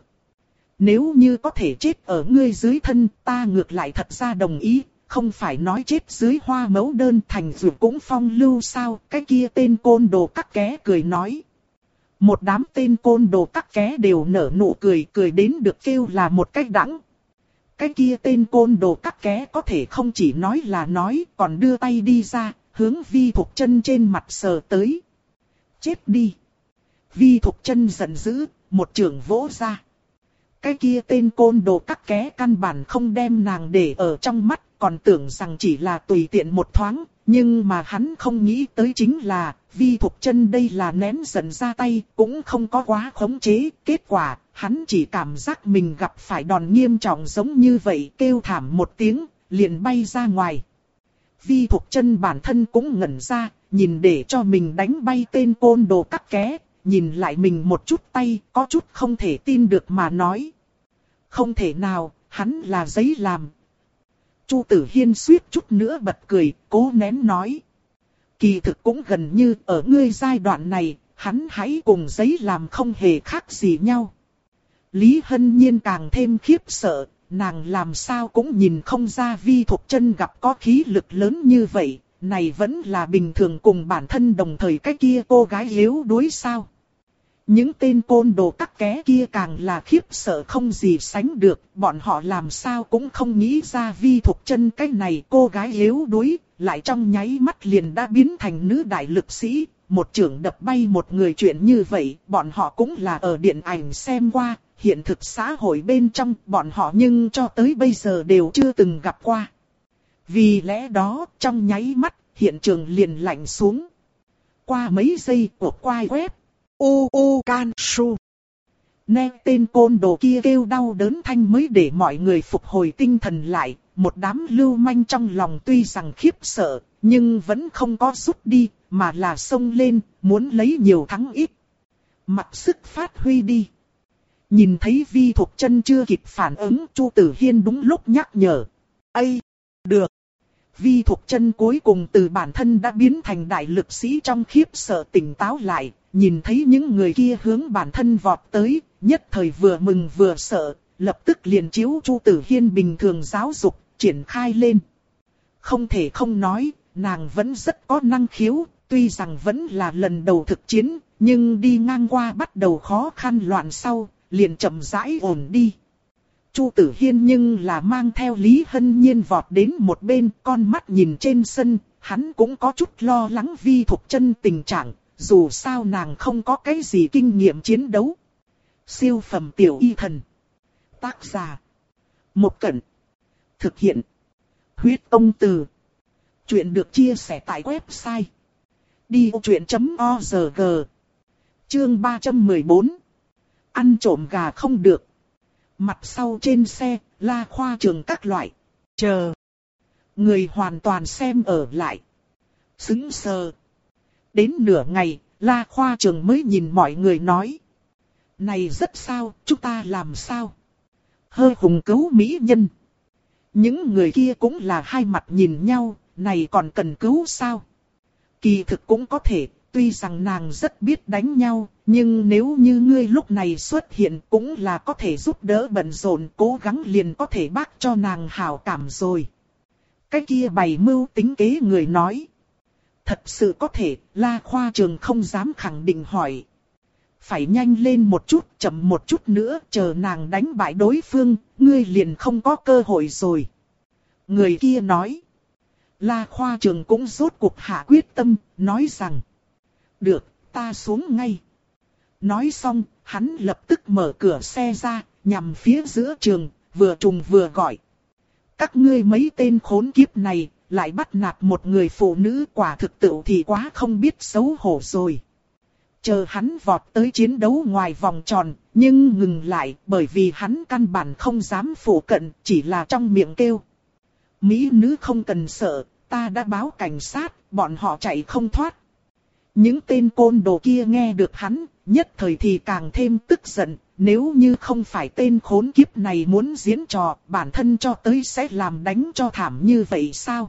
Nếu như có thể chết ở ngươi dưới thân, ta ngược lại thật ra đồng ý, không phải nói chết dưới hoa mẫu đơn thành dù cũng phong lưu sao, cái kia tên côn đồ cắt ké cười nói. Một đám tên côn đồ cắt ké đều nở nụ cười, cười đến được kêu là một cách đắng. Cái kia tên côn đồ cắt ké có thể không chỉ nói là nói, còn đưa tay đi ra, hướng Vi Thục Chân trên mặt sờ tới. Chết đi! Vi Thục Chân giận dữ, một chưởng vỗ ra. Cái kia tên côn đồ cắt ké căn bản không đem nàng để ở trong mắt, còn tưởng rằng chỉ là tùy tiện một thoáng, nhưng mà hắn không nghĩ tới chính là, Vi Thục Chân đây là nén giận ra tay, cũng không có quá khống chế, kết quả, hắn chỉ cảm giác mình gặp phải đòn nghiêm trọng giống như vậy, kêu thảm một tiếng, liền bay ra ngoài. Vi Thục Chân bản thân cũng ngẩn ra, nhìn để cho mình đánh bay tên côn đồ cắt ké, nhìn lại mình một chút tay, có chút không thể tin được mà nói. Không thể nào, hắn là giấy làm. Chu Tử Hiên suýt chút nữa bật cười, cố nén nói. Kỳ thực cũng gần như ở ngươi giai đoạn này, hắn hãy cùng giấy làm không hề khác gì nhau. Lý Hân Nhiên càng thêm khiếp sợ, nàng làm sao cũng nhìn không ra Vi Thục Chân gặp có khí lực lớn như vậy, này vẫn là bình thường cùng bản thân đồng thời cái kia cô gái yếu đuối sao? Những tên côn đồ tắc ké kia càng là khiếp sợ không gì sánh được, bọn họ làm sao cũng không nghĩ ra Vi Thục Chân cái này cô gái yếu đuối, lại trong nháy mắt liền đã biến thành nữ đại lực sĩ, một chưởng đập bay một người chuyện như vậy, bọn họ cũng là ở điện ảnh xem qua, hiện thực xã hội bên trong bọn họ nhưng cho tới bây giờ đều chưa từng gặp qua. Vì lẽ đó, trong nháy mắt, hiện trường liền lạnh xuống. Qua mấy giây của quai web, u u can su. Nghe tên côn đồ kia kêu đau đớn thanh mới để mọi người phục hồi tinh thần lại. Một đám lưu manh trong lòng tuy rằng khiếp sợ, nhưng vẫn không có rút đi, mà là xông lên, muốn lấy nhiều thắng ít. Mặc sức phát huy đi. Nhìn thấy Vi Thục Chân chưa kịp phản ứng, Chu Tử Hiên đúng lúc nhắc nhở. Ây, được. Vi Thục Chân cuối cùng từ bản thân đã biến thành đại lực sĩ trong khiếp sợ tỉnh táo lại, nhìn thấy những người kia hướng bản thân vọt tới, nhất thời vừa mừng vừa sợ, lập tức liền chiếu Chu Tử Hiên bình thường giáo dục, triển khai lên. Không thể không nói, nàng vẫn rất có năng khiếu, tuy rằng vẫn là lần đầu thực chiến, nhưng đi ngang qua bắt đầu khó khăn loạn sau, liền chậm rãi ổn đi. Chu Tử Hiên nhưng là mang theo Lý Hân Nhiên vọt đến một bên, con mắt nhìn trên sân, hắn cũng có chút lo lắng Vi Thục Chân tình trạng, dù sao nàng không có cái gì kinh nghiệm chiến đấu. Siêu phẩm tiểu y thần. Tác giả. Một Cẩn. Thực hiện. Huyết Công Từ. Chuyện được chia sẻ tại website. đi ô chuyện chấm org. Chương ba trăm mười bốn. Ăn trộm gà không được. Mặt sau trên xe, La Khoa Trường các loại. Chờ. Người hoàn toàn xem ở lại. Sững sờ. Đến nửa ngày, La Khoa Trường mới nhìn mọi người nói. Này rất sao, chúng ta làm sao? Hơi hùng cứu mỹ nhân. Những người kia cũng là hai mặt nhìn nhau, này còn cần cứu sao? Kỳ thực cũng có thể, tuy rằng nàng rất biết đánh nhau, nhưng nếu như ngươi lúc này xuất hiện cũng là có thể giúp đỡ bận rộn, cố gắng liền có thể bác cho nàng hảo cảm rồi. Cái kia bày mưu tính kế người nói. Thật sự có thể, La Khoa Trường không dám khẳng định hỏi. Phải nhanh lên một chút, chậm một chút nữa, chờ nàng đánh bại đối phương, ngươi liền không có cơ hội rồi. Người kia nói. La Khoa Trường cũng rốt cuộc hạ quyết tâm, nói rằng. Được, ta xuống ngay. Nói xong, hắn lập tức mở cửa xe ra, nhằm phía giữa trường, vừa trùng vừa gọi. Các ngươi mấy tên khốn kiếp này, lại bắt nạt một người phụ nữ, quả thực tự thì quá không biết xấu hổ rồi. Chờ hắn vọt tới chiến đấu ngoài vòng tròn, nhưng ngừng lại bởi vì hắn căn bản không dám phụ cận, chỉ là trong miệng kêu. Mỹ nữ không cần sợ, ta đã báo cảnh sát, bọn họ chạy không thoát. Những tên côn đồ kia nghe được hắn, nhất thời thì càng thêm tức giận, nếu như không phải tên khốn kiếp này muốn diễn trò, bản thân cho tới sẽ làm đánh cho thảm như vậy sao?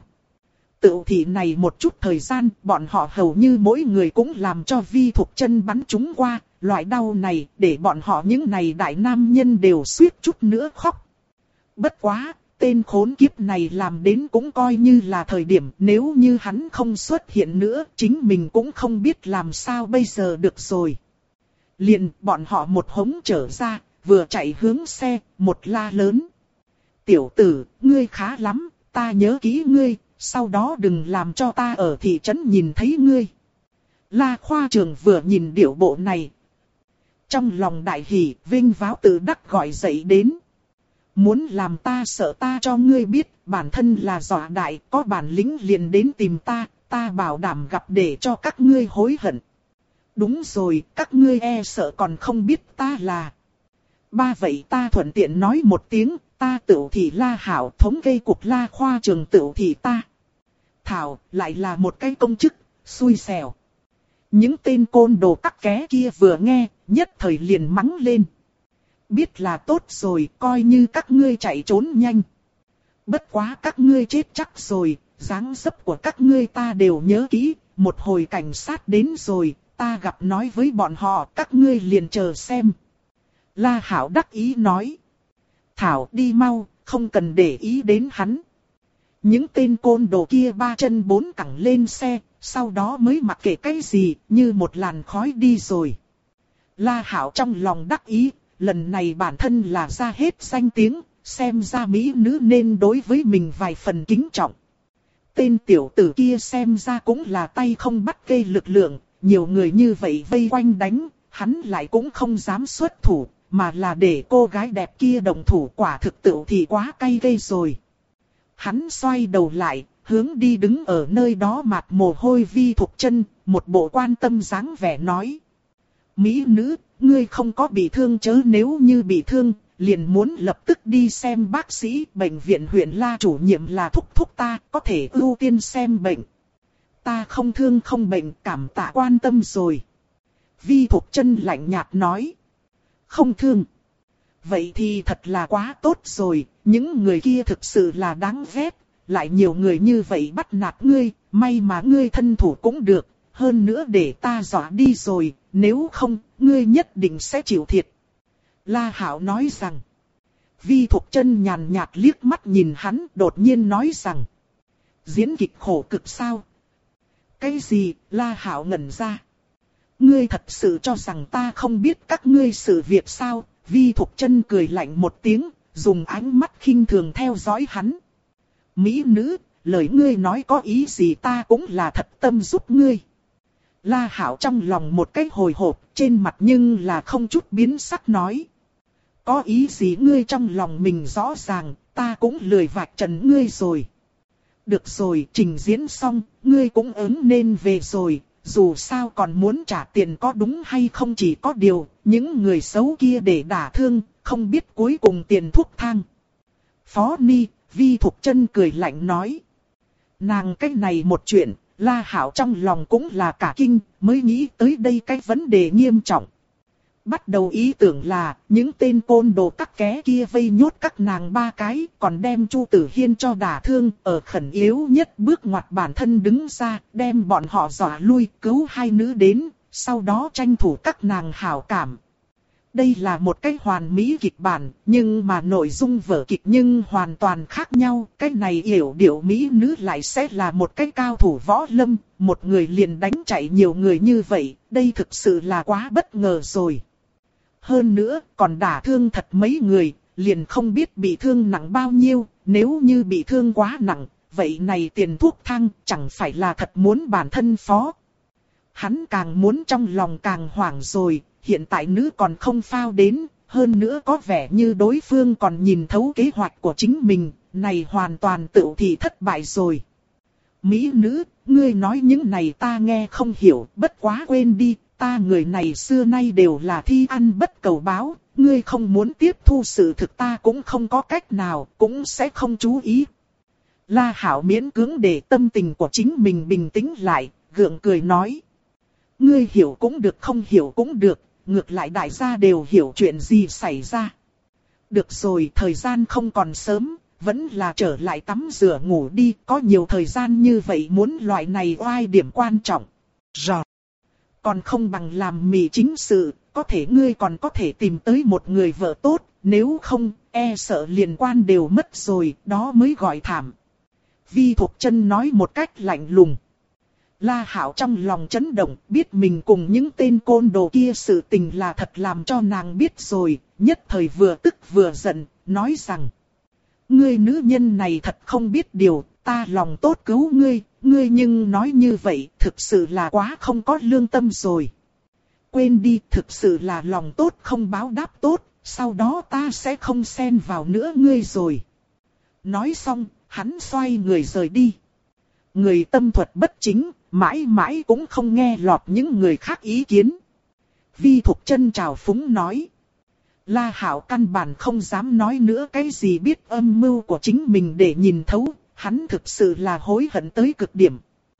Tự thị này một chút thời gian, bọn họ hầu như mỗi người cũng làm cho Vi Thục Chân bắn trúng qua, loại đau này để bọn họ những này đại nam nhân đều suýt chút nữa khóc. Bất quá, tên khốn kiếp này làm đến cũng coi như là thời điểm, nếu như hắn không xuất hiện nữa, chính mình cũng không biết làm sao bây giờ được rồi. Liền bọn họ một hống trở ra, vừa chạy hướng xe, một la lớn. Tiểu tử, ngươi khá lắm, ta nhớ kỹ ngươi, sau đó đừng làm cho ta ở thị trấn nhìn thấy ngươi. La Khoa Trường vừa nhìn điệu bộ này. Trong lòng đại hỉ, vinh váo tự đắc gọi dậy đến. Muốn làm ta sợ ta cho ngươi biết, bản thân là dọa đại, có bản lĩnh liền đến tìm ta, ta bảo đảm gặp để cho các ngươi hối hận. Đúng rồi, các ngươi e sợ còn không biết ta là. Ba vậy ta thuận tiện nói một tiếng, ta Tửu Thị La Hảo, thống kê cục La Khoa Trường Tửu Thị ta. Thảo, lại là một cái công chức, xui xẻo. Những tên côn đồ tắc ké kia vừa nghe, nhất thời liền mắng lên. Biết là tốt rồi, coi như các ngươi chạy trốn nhanh. Bất quá các ngươi chết chắc rồi, dáng dấp của các ngươi ta đều nhớ kỹ, một hồi cảnh sát đến rồi, ta gặp nói với bọn họ, các ngươi liền chờ xem. La Hảo đắc ý nói. Thảo đi mau, không cần để ý đến hắn. Những tên côn đồ kia ba chân bốn cẳng lên xe, sau đó mới mặc kệ cái gì, như một làn khói đi rồi. La Hạo trong lòng đắc ý, lần này bản thân là ra hết danh tiếng, xem ra mỹ nữ nên đối với mình vài phần kính trọng. Tên tiểu tử kia xem ra cũng là tay không bắt cây lực lượng, nhiều người như vậy vây quanh đánh, hắn lại cũng không dám xuất thủ, mà là để cô gái đẹp kia động thủ, quả thực tự thì quá cay gây rồi. Hắn xoay đầu lại, hướng đi đứng ở nơi đó mạt mồ hôi Vi Thục Chân, một bộ quan tâm dáng vẻ nói. Mỹ nữ, ngươi không có bị thương chớ, nếu như bị thương, liền muốn lập tức đi xem bác sĩ. Bệnh viện huyện La chủ nhiệm là thúc thúc ta, có thể ưu tiên xem bệnh. Ta không thương không bệnh, cảm tạ quan tâm rồi. Vi Thục Chân lạnh nhạt nói. Không thương. Vậy thì thật là quá tốt rồi, những người kia thực sự là đáng ghét. Lại nhiều người như vậy bắt nạt ngươi, may mà ngươi thân thủ cũng được. Hơn nữa để ta dọa đi rồi, nếu không, ngươi nhất định sẽ chịu thiệt. La Hạo nói rằng. Vi Thục Chân nhàn nhạt liếc mắt nhìn hắn, đột nhiên nói rằng. Diễn kịch khổ cực sao? Cái gì? La Hạo ngẩn ra. Ngươi thật sự cho rằng ta không biết các ngươi sự việc sao? Vi Thục Chân cười lạnh một tiếng, dùng ánh mắt khinh thường theo dõi hắn. Mỹ nữ, lời ngươi nói có ý gì, ta cũng là thật tâm giúp ngươi. La Hạo trong lòng một cái hồi hộp, trên mặt nhưng là không chút biến sắc nói. Có ý gì ngươi trong lòng mình rõ ràng, ta cũng lười vạch trần ngươi rồi. Được rồi, trình diễn xong, ngươi cũng ứng nên về rồi, dù sao còn muốn trả tiền có đúng hay không, chỉ có điều, những người xấu kia để đả thương, không biết cuối cùng tiền thuốc thang. Phó Ni, Vi Thục Chân cười lạnh nói. Nàng cái này một chuyện, La Hạo trong lòng cũng là cả kinh, mới nghĩ tới đây cái vấn đề nghiêm trọng. Bắt đầu ý tưởng là, những tên côn đồ cắt ké kia vây nhốt các nàng ba cái, còn đem Chu Tử Hiên cho đả thương, ở khẩn yếu nhất bước ngoặt bản thân đứng ra, đem bọn họ dọa lui, cứu hai nữ đến, sau đó tranh thủ các nàng hảo cảm. Đây là một cái hoàn mỹ kịch bản, nhưng mà nội dung vở kịch nhưng hoàn toàn khác nhau. Cái này yểu điệu mỹ nữ lại sẽ là một cái cao thủ võ lâm, một người liền đánh chạy nhiều người như vậy, đây thực sự là quá bất ngờ rồi. Hơn nữa, còn đả thương thật mấy người, liền không biết bị thương nặng bao nhiêu, nếu như bị thương quá nặng, vậy này tiền thuốc thang chẳng phải là thật muốn bản thân phó. Hắn càng muốn trong lòng càng hoảng rồi. Hiện tại nữ còn không phao đến, hơn nữa có vẻ như đối phương còn nhìn thấu kế hoạch của chính mình, này hoàn toàn tự thì thất bại rồi. Mỹ nữ, ngươi nói những này ta nghe không hiểu, bất quá quên đi, ta người này xưa nay đều là thi ăn bất cầu báo, ngươi không muốn tiếp thu sự thực ta cũng không có cách nào, cũng sẽ không chú ý. La Hạo miễn cưỡng để tâm tình của chính mình bình tĩnh lại, gượng cười nói. Ngươi hiểu cũng được không hiểu cũng được. Ngược lại đại gia đều hiểu chuyện gì xảy ra. Được rồi, thời gian không còn sớm, vẫn là trở lại tắm rửa ngủ đi, có nhiều thời gian như vậy muốn loại này oai điểm quan trọng. Rồi, còn không bằng làm mì chính sự, có thể ngươi còn có thể tìm tới một người vợ tốt, nếu không, e sợ liền quan đều mất rồi, đó mới gọi thảm. Vi Thục Chân nói một cách lạnh lùng. La Hạo trong lòng chấn động, biết mình cùng những tên côn đồ kia sự tình là thật làm cho nàng biết rồi, nhất thời vừa tức vừa giận, nói rằng. Ngươi nữ nhân này thật không biết điều, ta lòng tốt cứu ngươi, ngươi nhưng nói như vậy, thực sự là quá không có lương tâm rồi. Quên đi, thực sự là lòng tốt không báo đáp tốt, sau đó ta sẽ không xen vào nữa ngươi rồi. Nói xong, hắn xoay người rời đi. Người tâm thuật bất chính, mãi mãi cũng không nghe lọt những người khác ý kiến. Vi Thục Chân trào phúng nói. La Hạo căn bản không dám nói nữa cái gì, biết âm mưu của chính mình để nhìn thấu, hắn thực sự là hối hận tới cực điểm.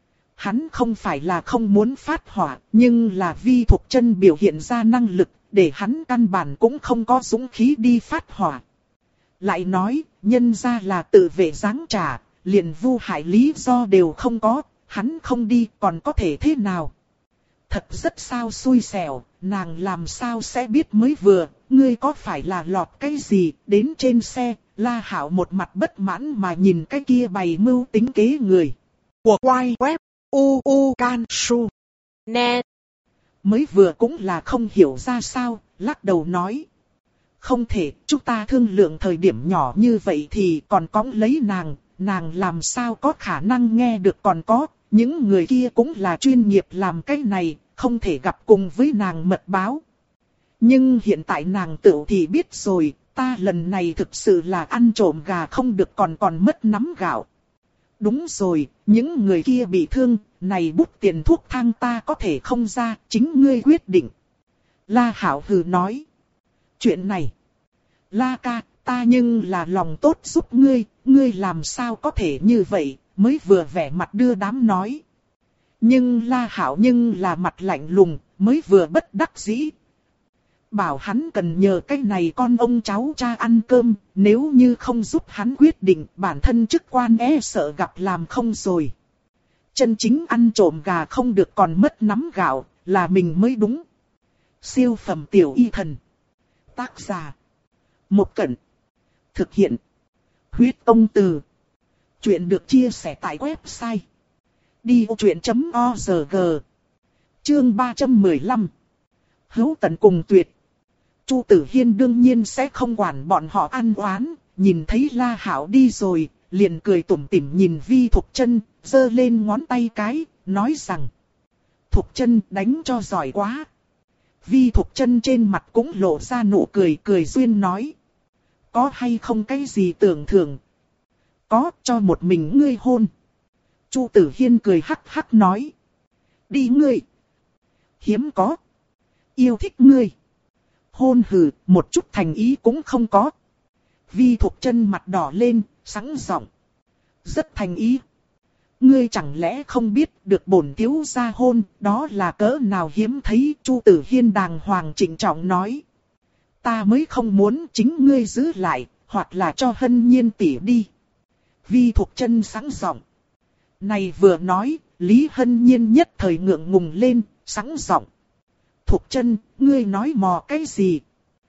Hắn không phải là không muốn phát hỏa, nhưng là Vi Thục Chân biểu hiện ra năng lực, để hắn căn bản cũng không có dũng khí đi phát hỏa. Lại nói, nhân ra là tự vệ giáng trả, liền vu hại lý do đều không có, hắn không đi còn có thể thế nào. Thật rất sao xui xẻo, nàng làm sao sẽ biết mới vừa, ngươi có phải là lọt cái gì, đến trên xe, La Hạo một mặt bất mãn mà nhìn cái kia bày mưu tính kế người. Của quay web u u can su net. Mới vừa cũng là không hiểu ra sao, lắc đầu nói. Không thể, chúng ta thương lượng thời điểm nhỏ như vậy thì còn cõng lấy nàng, nàng làm sao có khả năng nghe được còn có, những người kia cũng là chuyên nghiệp làm cái này, không thể gặp cùng với nàng mật báo. Nhưng hiện tại nàng tự thì biết rồi, ta lần này thực sự là ăn trộm gà không được còn còn mất nắm gạo. Đúng rồi, những người kia bị thương, này bút tiền thuốc thang ta có thể không ra, chính ngươi quyết định. La Hạo hừ nói. Chuyện này, La ca, ta nhưng là lòng tốt giúp ngươi, ngươi làm sao có thể như vậy, mới vừa vẻ mặt đưa đám nói. Nhưng La Hạo nhưng là mặt lạnh lùng, mới vừa bất đắc dĩ. Bảo hắn cần nhờ cái này con ông cháu cha ăn cơm, nếu như không giúp hắn quyết định, bản thân chức quan e sợ gặp làm không rồi. Chân chính ăn trộm gà không được còn mất nắm gạo, là mình mới đúng. Siêu phẩm tiểu y thần. Tác giả. Một Cẩn. Thực hiện. Huyết Công Từ. Chuyện được chia sẻ tại website đi ô truyện chấm org. Chương ba trăm mười lăm. Hữu Tận cùng tuyệt. Chu Tử Hiên đương nhiên sẽ không quản bọn họ ăn oán, nhìn thấy La Hạo đi rồi, liền cười tủm tỉm nhìn Vi Thục Chân, giơ lên ngón tay cái, nói rằng: Thục Chân đánh cho giỏi quá. Vi Thục Chân trên mặt cũng lộ ra nụ cười, cười duyên nói: Có hay không cái gì tưởng thưởng? Có, cho một mình ngươi hôn. Chu Tử Hiên cười hắc hắc nói: Đi ngươi. Hiếm có. Yêu thích ngươi. Hôn hừ, một chút thành ý cũng không có. Vi Thục Chân mặt đỏ lên, sẵn giọng: Rất thành ý. Ngươi chẳng lẽ không biết được bổn thiếu gia hôn, đó là cỡ nào hiếm thấy? Chu Tử Hiên đàng hoàng trịnh trọng nói: Ta mới không muốn, chính ngươi giữ lại, hoặc là cho Hân Nhiên tỷ đi. Vi Thục Chân sẵn giọng. Này vừa nói, Lý Hân Nhiên nhất thời ngượng ngùng lên, sẵn giọng: Thục Chân, ngươi nói mò cái gì?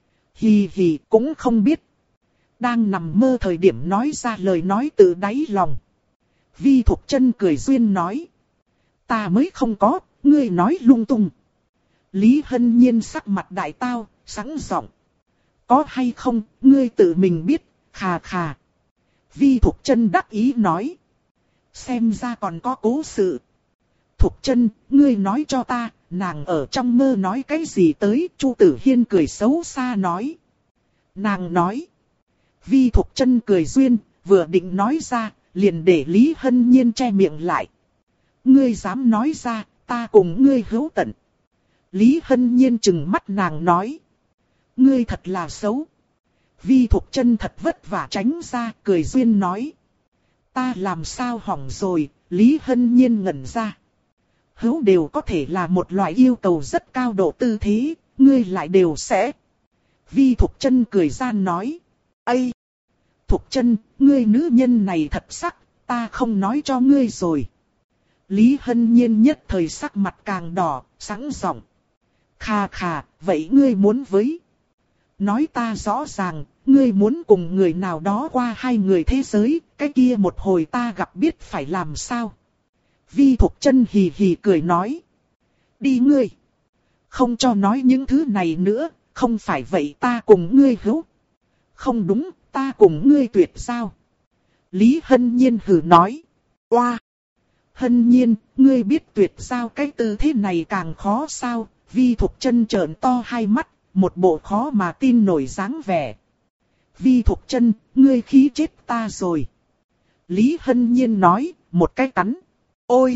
Hì hì, cũng không biết. Đang nằm mơ thời điểm nói ra lời nói từ đáy lòng. Vi Thục Chân cười duyên nói: Ta mới không có, ngươi nói lung tung. Lý Hân Nhiên sắc mặt đại tao, sẵn giọng: Có hay không, ngươi tự mình biết, khà khà. Vi Thục Chân đắc ý nói: Xem ra còn có cố sự. Thục Chân, ngươi nói cho ta, nàng ở trong mơ nói cái gì tới? Chu Tử Hiên cười xấu xa nói. Nàng nói. Vi Thục Chân cười duyên, vừa định nói ra, liền để Lý Hân Nhiên che miệng lại. Ngươi dám nói ra, ta cùng ngươi hữu tận. Lý Hân Nhiên trừng mắt nàng nói. Ngươi thật là xấu. Vi Thục Chân thật vất vả tránh ra, cười duyên nói. Ta làm sao hỏng rồi? Lý Hân Nhiên ngẩn ra. Hữu đều có thể là một loại yêu cầu rất cao độ tư thế, ngươi lại đều sẽ. Vi Thục Chân cười gian nói. Ây! Thục Chân, ngươi nữ nhân này thật sắc, ta không nói cho ngươi rồi. Lý Hân Nhiên nhất thời sắc mặt càng đỏ, sẵn giọng. Khà khà, vậy ngươi muốn với? Nói ta rõ ràng, ngươi muốn cùng người nào đó qua hai người thế giới, cái kia một hồi ta gặp biết phải làm sao? Vi Thục Chân hì hì cười nói. Đi ngươi. Không cho nói những thứ này nữa, không phải vậy ta cùng ngươi hữu. Không đúng, ta cùng ngươi tuyệt giao. Lý Hân Nhiên hừ nói. Oa. Hân Nhiên, ngươi biết tuyệt giao cái tư thế này càng khó sao? Vi Thục Chân trợn to hai mắt, một bộ khó mà tin nổi dáng vẻ. Vi Thục Chân, ngươi khí chết ta rồi. Lý Hân Nhiên nói, một cái cắn. Ôi!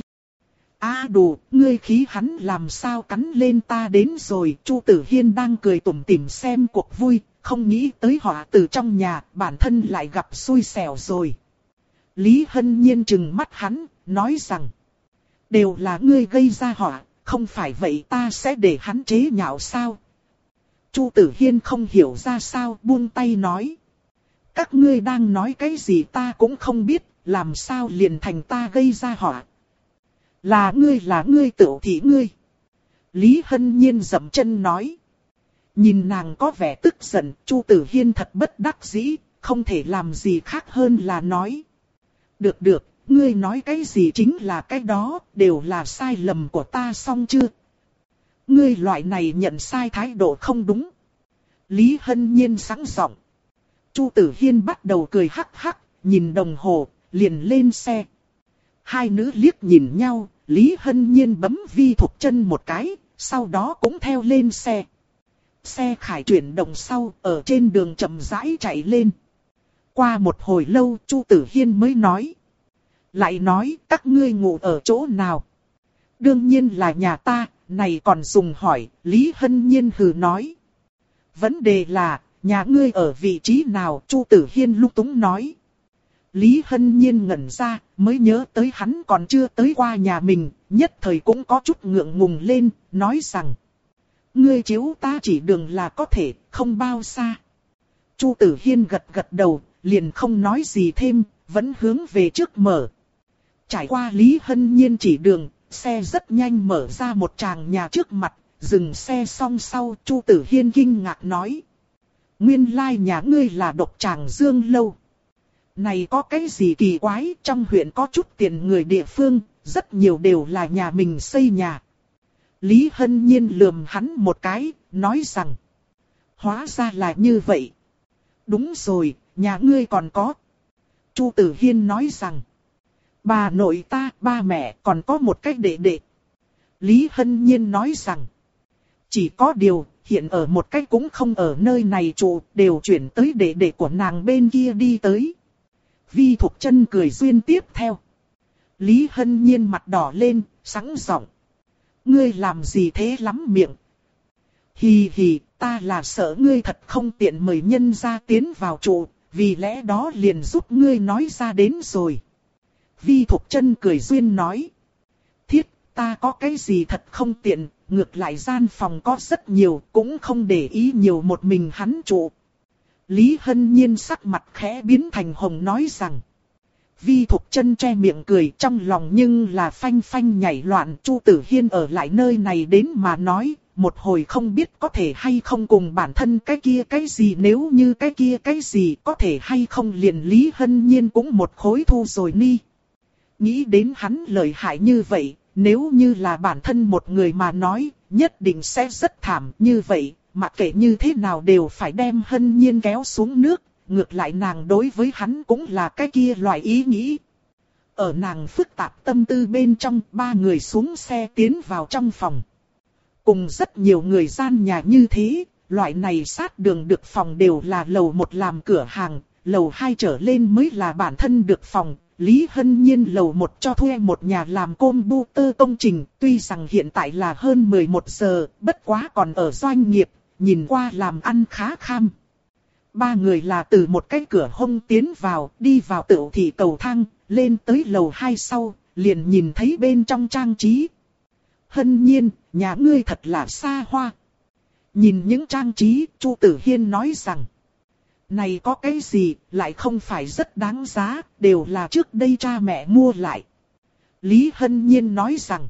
A đủ, ngươi khí hắn làm sao cắn lên ta đến rồi. Chu Tử Hiên đang cười tủm tỉm xem cuộc vui, không nghĩ tới họ từ trong nhà, bản thân lại gặp xui xẻo rồi. Lý Hân Nhiên trừng mắt hắn, nói rằng. Đều là ngươi gây ra họa, không phải vậy ta sẽ để hắn chế nhạo sao? Chu Tử Hiên không hiểu ra sao, buông tay nói. Các ngươi đang nói cái gì ta cũng không biết, làm sao liền thành ta gây ra họa. Là ngươi là ngươi tự thị ngươi. Lý Hân Nhiên dậm chân nói. Nhìn nàng có vẻ tức giận, Chu Tử Hiên thật bất đắc dĩ, không thể làm gì khác hơn là nói. Được được, ngươi nói cái gì chính là cái đó, đều là sai lầm của ta xong chưa? Ngươi loại này nhận sai thái độ không đúng. Lý Hân Nhiên sẵn giọng. Chu Tử Hiên bắt đầu cười hắc hắc, nhìn đồng hồ, liền lên xe. Hai nữ liếc nhìn nhau, Lý Hân Nhiên bấm Vi Thục Chân một cái, sau đó cũng theo lên xe. Xe khải chuyển động sau, ở trên đường chậm rãi chạy lên. Qua một hồi lâu, Chu Tử Hiên mới nói. Lại nói, các ngươi ngủ ở chỗ nào? Đương nhiên là nhà ta, này còn dùng hỏi, Lý Hân Nhiên hừ nói. Vấn đề là, nhà ngươi ở vị trí nào? Chu Tử Hiên lung túng nói. Lý Hân Nhiên ngẩn ra, mới nhớ tới hắn còn chưa tới qua nhà mình, nhất thời cũng có chút ngượng ngùng lên, nói rằng. Ngươi chiếu ta chỉ đường là có thể, không bao xa. Chu Tử Hiên gật gật đầu, liền không nói gì thêm, vẫn hướng về trước mở. Trải qua Lý Hân Nhiên chỉ đường, xe rất nhanh mở ra một tràng nhà trước mặt, dừng xe xong sau, Chu Tử Hiên kinh ngạc nói. Nguyên lai nhà ngươi là Độc Tràng Dương Lâu. Này có cái gì kỳ quái, trong huyện có chút tiền người địa phương, rất nhiều đều là nhà mình xây nhà. Lý Hân Nhiên lườm hắn một cái, nói rằng. Hóa ra là như vậy. Đúng rồi, nhà ngươi còn có. Chu Tử Hiên nói rằng. Bà nội ta, ba mẹ, còn có một cái đệ đệ. Lý Hân Nhiên nói rằng. Chỉ có điều, hiện ở một cái cũng không ở nơi này trụ, đều chuyển tới đệ đệ của nàng bên kia đi tới. Vi Thục Chân cười duyên tiếp theo. Lý Hân Nhiên mặt đỏ lên, sẵn giọng. Ngươi làm gì thế lắm miệng? Hì hì, ta là sợ ngươi thật không tiện mời nhân gia tiến vào trụ, vì lẽ đó liền giúp ngươi nói ra đến rồi. Vi Thục Chân cười duyên nói. Thiết, ta có cái gì thật không tiện, ngược lại gian phòng có rất nhiều, cũng không để ý nhiều một mình hắn trụ. Lý Hân Nhiên sắc mặt khẽ biến thành hồng nói rằng. Vi Thục Chân che miệng cười, trong lòng nhưng là phanh phanh nhảy loạn. Chu Tử Hiên ở lại nơi này đến mà nói, một hồi không biết có thể hay không cùng bản thân cái kia cái gì, nếu như cái kia cái gì có thể hay không liền Lý Hân Nhiên cũng một khối thu rồi ni. Nghĩ đến hắn lợi hại như vậy, nếu như là bản thân một người mà nói, nhất định sẽ rất thảm như vậy, mặc kệ như thế nào đều phải đem Hân Nhiên kéo xuống nước. Ngược lại nàng đối với hắn cũng là cái kia loại ý nghĩ. Ở nàng phức tạp tâm tư bên trong, ba người xuống xe tiến vào trong phòng. Cùng rất nhiều người gian nhà như thế, loại này sát đường được phòng đều là lầu một làm cửa hàng, lầu hai trở lên mới là bản thân được phòng. Lý Hân Nhiên lầu một cho thuê một nhà làm computer công trình, tuy rằng hiện tại là hơn mười một giờ, bất quá còn ở doanh nghiệp, nhìn qua làm ăn khá kham. Ba người là từ một cái cửa hông tiến vào, đi vào tựu thị cầu thang, lên tới lầu hai sau, liền nhìn thấy bên trong trang trí. Hân Nhiên, nhà ngươi thật là xa hoa. Nhìn những trang trí, Chu Tử Hiên nói rằng. Này có cái gì, lại không phải rất đáng giá, đều là trước đây cha mẹ mua lại. Lý Hân Nhiên nói rằng.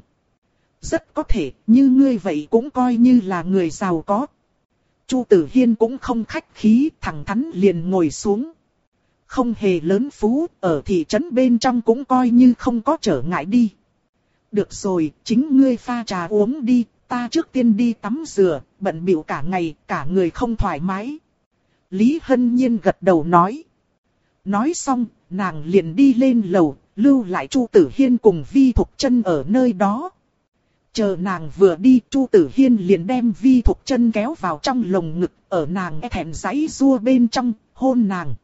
Rất có thể, như ngươi vậy cũng coi như là người giàu có. Chu Tử Hiên cũng không khách khí, thẳng thắn liền ngồi xuống. Không hề lớn phú, ở thị trấn bên trong cũng coi như không có trở ngại đi. Được rồi, chính ngươi pha trà uống đi, ta trước tiên đi tắm rửa, bận bịu cả ngày, cả người không thoải mái. Lý Hân Nhiên gật đầu nói. Nói xong, nàng liền đi lên lầu, lưu lại Chu Tử Hiên cùng Vi Thục Chân ở nơi đó. Chờ nàng vừa đi, Chu Tử Hiên liền đem Vi Thục Chân kéo vào trong lồng ngực, ở nàng e thẹn giãy giụa bên trong, hôn nàng.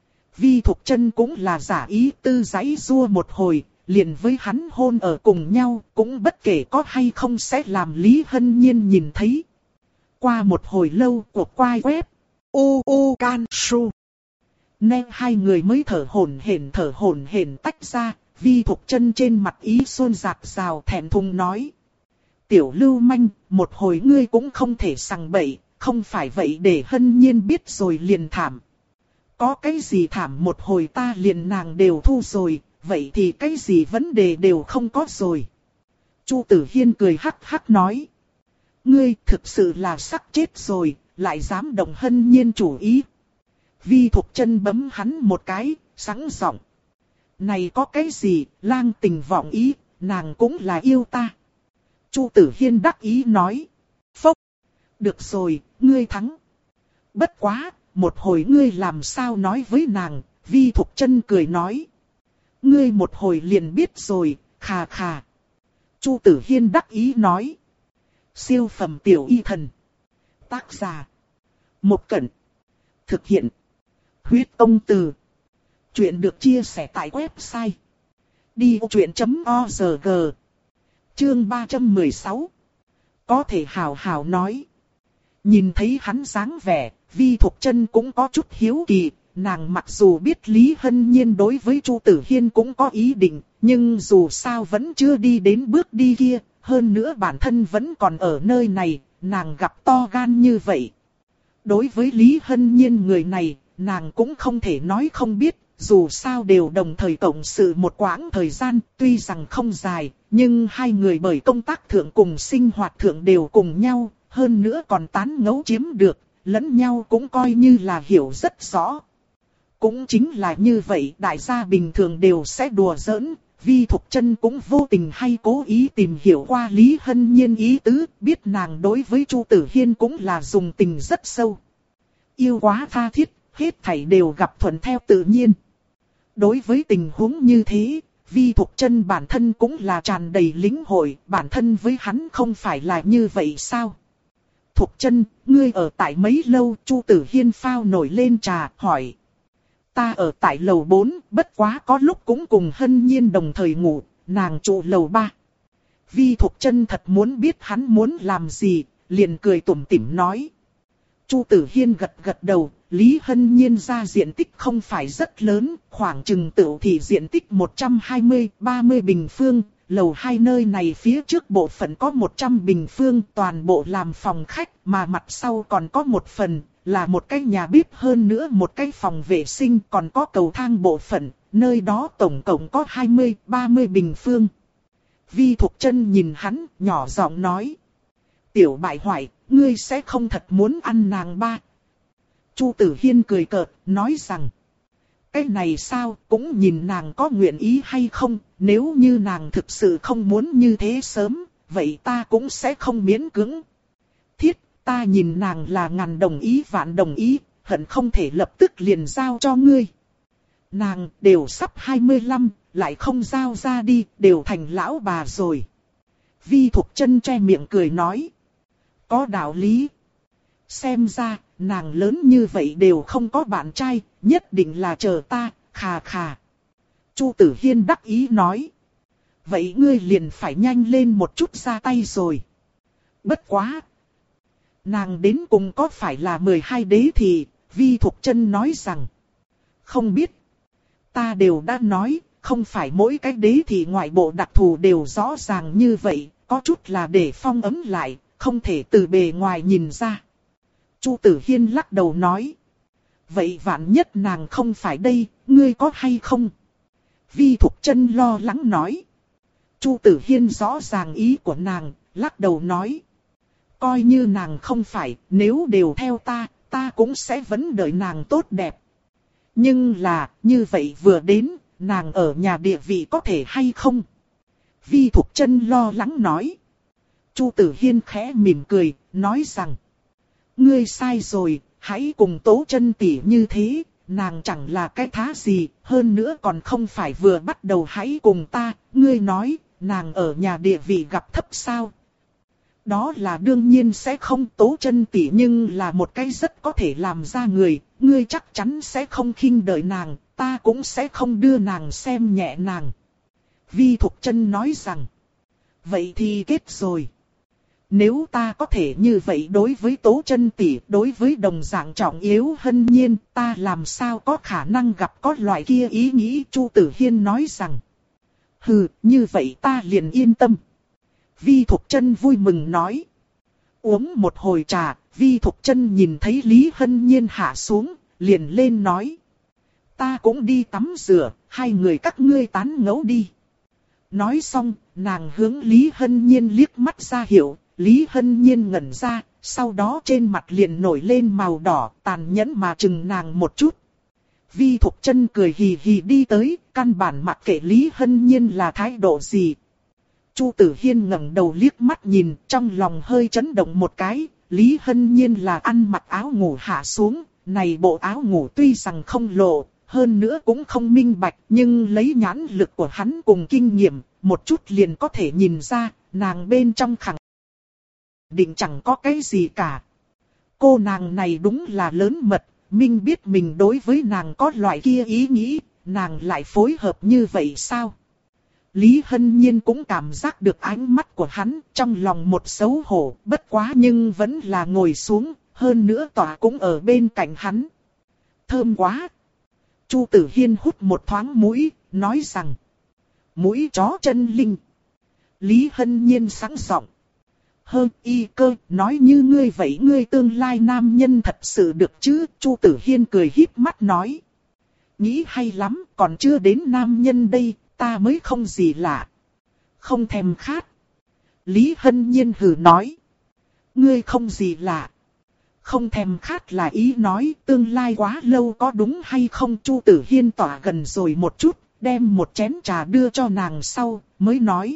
Vi Thục Chân cũng là giả ý tư giãy giụa một hồi, liền với hắn hôn ở cùng nhau, cũng bất kể có hay không sẽ làm Lý Hân Nhiên nhìn thấy. Qua một hồi lâu, cuộc quay web, u u can su. Nên hai người mới thở hổn hển thở hổn hển tách ra, Vi Thục Chân trên mặt ý xuân rạc rào thẹn thùng nói. Tiểu lưu manh, một hồi ngươi cũng không thể sằng bậy, không phải vậy để Hân Nhiên biết rồi liền thảm. Có cái gì thảm một hồi ta liền nàng đều thu rồi, vậy thì cái gì vấn đề đều không có rồi. Chu Tử Hiên cười hắc hắc nói. Ngươi thực sự là sắc chết rồi, lại dám động Hân Nhiên chủ ý. Vi Thục Chân bấm hắn một cái, sẵn giọng. Này có cái gì, lang tình vọng ý, nàng cũng là yêu ta. Chu Tử Hiên đắc ý nói. Phốc. Được rồi, ngươi thắng. Bất quá, một hồi ngươi làm sao nói với nàng, Vi Thục Chân cười nói. Ngươi một hồi liền biết rồi, khà khà. Chu Tử Hiên đắc ý nói. Siêu phẩm tiểu y thần. Tác giả. Một Cẩn. Thực hiện. Huyết Công Từ. Chuyện được chia sẻ tại website. đi ô chuyện chấm o rờ gi. Chương ba trăm mười sáu. Có thể hào hào nói. Nhìn thấy hắn dáng vẻ, Vi Thục Chân cũng có chút hiếu kỳ. Nàng mặc dù biết Lý Hân Nhiên đối với Chu Tử Hiên cũng có ý định, nhưng dù sao vẫn chưa đi đến bước đi kia. Hơn nữa bản thân vẫn còn ở nơi này, nàng gặp to gan như vậy. Đối với Lý Hân Nhiên người này, nàng cũng không thể nói không biết, dù sao đều đồng thời cộng sự một quãng thời gian, tuy rằng không dài, nhưng hai người bởi công tác thượng cùng sinh hoạt thượng đều cùng nhau, hơn nữa còn tán ngẫu chiếm được, lẫn nhau cũng coi như là hiểu rất rõ. Cũng chính là như vậy, đại gia bình thường đều sẽ đùa giỡn. Vi Thục Chân cũng vô tình hay cố ý tìm hiểu qua Lý Hân Nhiên ý tứ, biết nàng đối với Chu Tử Hiên cũng là dùng tình rất sâu. Yêu quá tha thiết, hết thảy đều gặp thuận theo tự nhiên. Đối với tình huống như thế, Vi Thục Chân bản thân cũng là tràn đầy lĩnh hội, bản thân với hắn không phải là như vậy sao? Thục Chân, ngươi ở tại mấy lâu? Chu Tử Hiên phao nổi lên trà, hỏi. Ta ở tại lầu bốn, bất quá có lúc cũng cùng Hân Nhiên đồng thời ngủ, nàng trụ lầu ba. Vi Thục Chân thật muốn biết hắn muốn làm gì, liền cười tủm tỉm nói. Chu Tử Hiên gật gật đầu, Lý Hân Nhiên ra diện tích không phải rất lớn, khoảng chừng tựu thì diện tích một trăm hai mươi đến ba mươi bình phương, lầu hai nơi này phía trước bộ phận có một trăm bình phương, toàn bộ làm phòng khách, mà mặt sau còn có một phần, là một cái nhà bếp hơn nữa một cái phòng vệ sinh, còn có cầu thang bộ phận, nơi đó tổng cộng có hai mươi đến ba mươi bình phương. Vi Thục Chân nhìn hắn, nhỏ giọng nói. Tiểu bại hoại, ngươi sẽ không thật muốn ăn nàng ba. Chu Tử Hiên cười cợt, nói rằng. Cái này sao, cũng nhìn nàng có nguyện ý hay không, nếu như nàng thực sự không muốn như thế sớm, vậy ta cũng sẽ không miễn cưỡng. Thiết, ta nhìn nàng là ngàn đồng ý vạn đồng ý, hận không thể lập tức liền giao cho ngươi. Nàng đều sắp hai mươi lăm, lại không giao ra đi, đều thành lão bà rồi. Vi Thục Chân che miệng cười nói. Có đạo lý. Xem ra, nàng lớn như vậy đều không có bạn trai, nhất định là chờ ta, khà khà. Chu Tử Hiên đắc ý nói. Vậy ngươi liền phải nhanh lên một chút ra tay rồi. Bất quá. Nàng đến cùng có phải là mười hai đế thì, Vi Thục Chân nói rằng. Không biết. Ta đều đã nói, không phải mỗi cái đế thì ngoại bộ đặc thù đều rõ ràng như vậy, có chút là để phong ấm lại, không thể từ bề ngoài nhìn ra. Chu Tử Hiên lắc đầu nói. Vậy vạn nhất nàng không phải đây, ngươi có hay không? Vi Thục Chân lo lắng nói. Chu Tử Hiên rõ ràng ý của nàng, lắc đầu nói. Coi như nàng không phải, nếu đều theo ta, ta cũng sẽ vẫn đợi nàng tốt đẹp. Nhưng là, như vậy vừa đến, nàng ở nhà địa vị có thể hay không? Vi Thục Chân lo lắng nói. Chu Tử Hiên khẽ mỉm cười, nói rằng. Ngươi sai rồi, hãy cùng Tố Chân tỷ như thế, nàng chẳng là cái thá gì, hơn nữa còn không phải vừa bắt đầu hãy cùng ta, ngươi nói, nàng ở nhà địa vị gặp thấp sao? Đó là đương nhiên sẽ không. Tố Chân tỷ nhưng là một cái rất có thể làm ra người, ngươi chắc chắn sẽ không khinh đợi nàng, ta cũng sẽ không đưa nàng xem nhẹ nàng. Vi Thục Chân nói rằng, vậy thì kết rồi. Nếu ta có thể như vậy đối với Tố Chân tỷ, đối với đồng dạng trọng yếu Hân Nhiên, ta làm sao có khả năng gặp có loại kia ý nghĩ. Chu Tử Hiên nói rằng, hừ, như vậy ta liền yên tâm. Vi Thục Chân vui mừng nói. Uống một hồi trà, Vi Thục Chân nhìn thấy Lý Hân Nhiên hạ xuống, liền lên nói. Ta cũng đi tắm rửa, hai người các ngươi tán ngẫu đi. Nói xong, nàng hướng Lý Hân Nhiên liếc mắt ra hiệu, Lý Hân Nhiên ngẩn ra, sau đó trên mặt liền nổi lên màu đỏ, tàn nhẫn mà chừng nàng một chút. Vi Thục Chân cười hì hì đi tới, căn bản mặc kệ Lý Hân Nhiên là thái độ gì. Chu Tử Hiên ngẩng đầu liếc mắt nhìn, trong lòng hơi chấn động một cái, Lý Hân Nhiên là ăn mặc áo ngủ hạ xuống, này bộ áo ngủ tuy rằng không lộ, hơn nữa cũng không minh bạch, nhưng lấy nhãn lực của hắn cùng kinh nghiệm, một chút liền có thể nhìn ra, nàng bên trong khẳng định chẳng có cái gì cả. Cô nàng này đúng là lớn mật, minh biết mình đối với nàng có loại kia ý nghĩ, nàng lại phối hợp như vậy sao? Lý Hân Nhiên cũng cảm giác được ánh mắt của hắn, trong lòng một xấu hổ, bất quá nhưng vẫn là ngồi xuống, hơn nữa tỏa cũng ở bên cạnh hắn. Thơm quá! Chu Tử Hiên hút một thoáng mũi, nói rằng, mũi chó chân linh. Lý Hân Nhiên sáng giọng, hơn y cơ, nói như ngươi vậy ngươi tương lai nam nhân thật sự được chứ? Chu Tử Hiên cười híp mắt nói, nghĩ hay lắm, còn chưa đến nam nhân đây, ta mới không gì lạ. Không thèm khát. Lý Hân Nhiên hừ nói, ngươi không gì lạ. Không thèm khát là ý nói tương lai quá lâu có đúng hay không? Chu Tử Hiên tỏa gần rồi một chút, đem một chén trà đưa cho nàng sau, mới nói.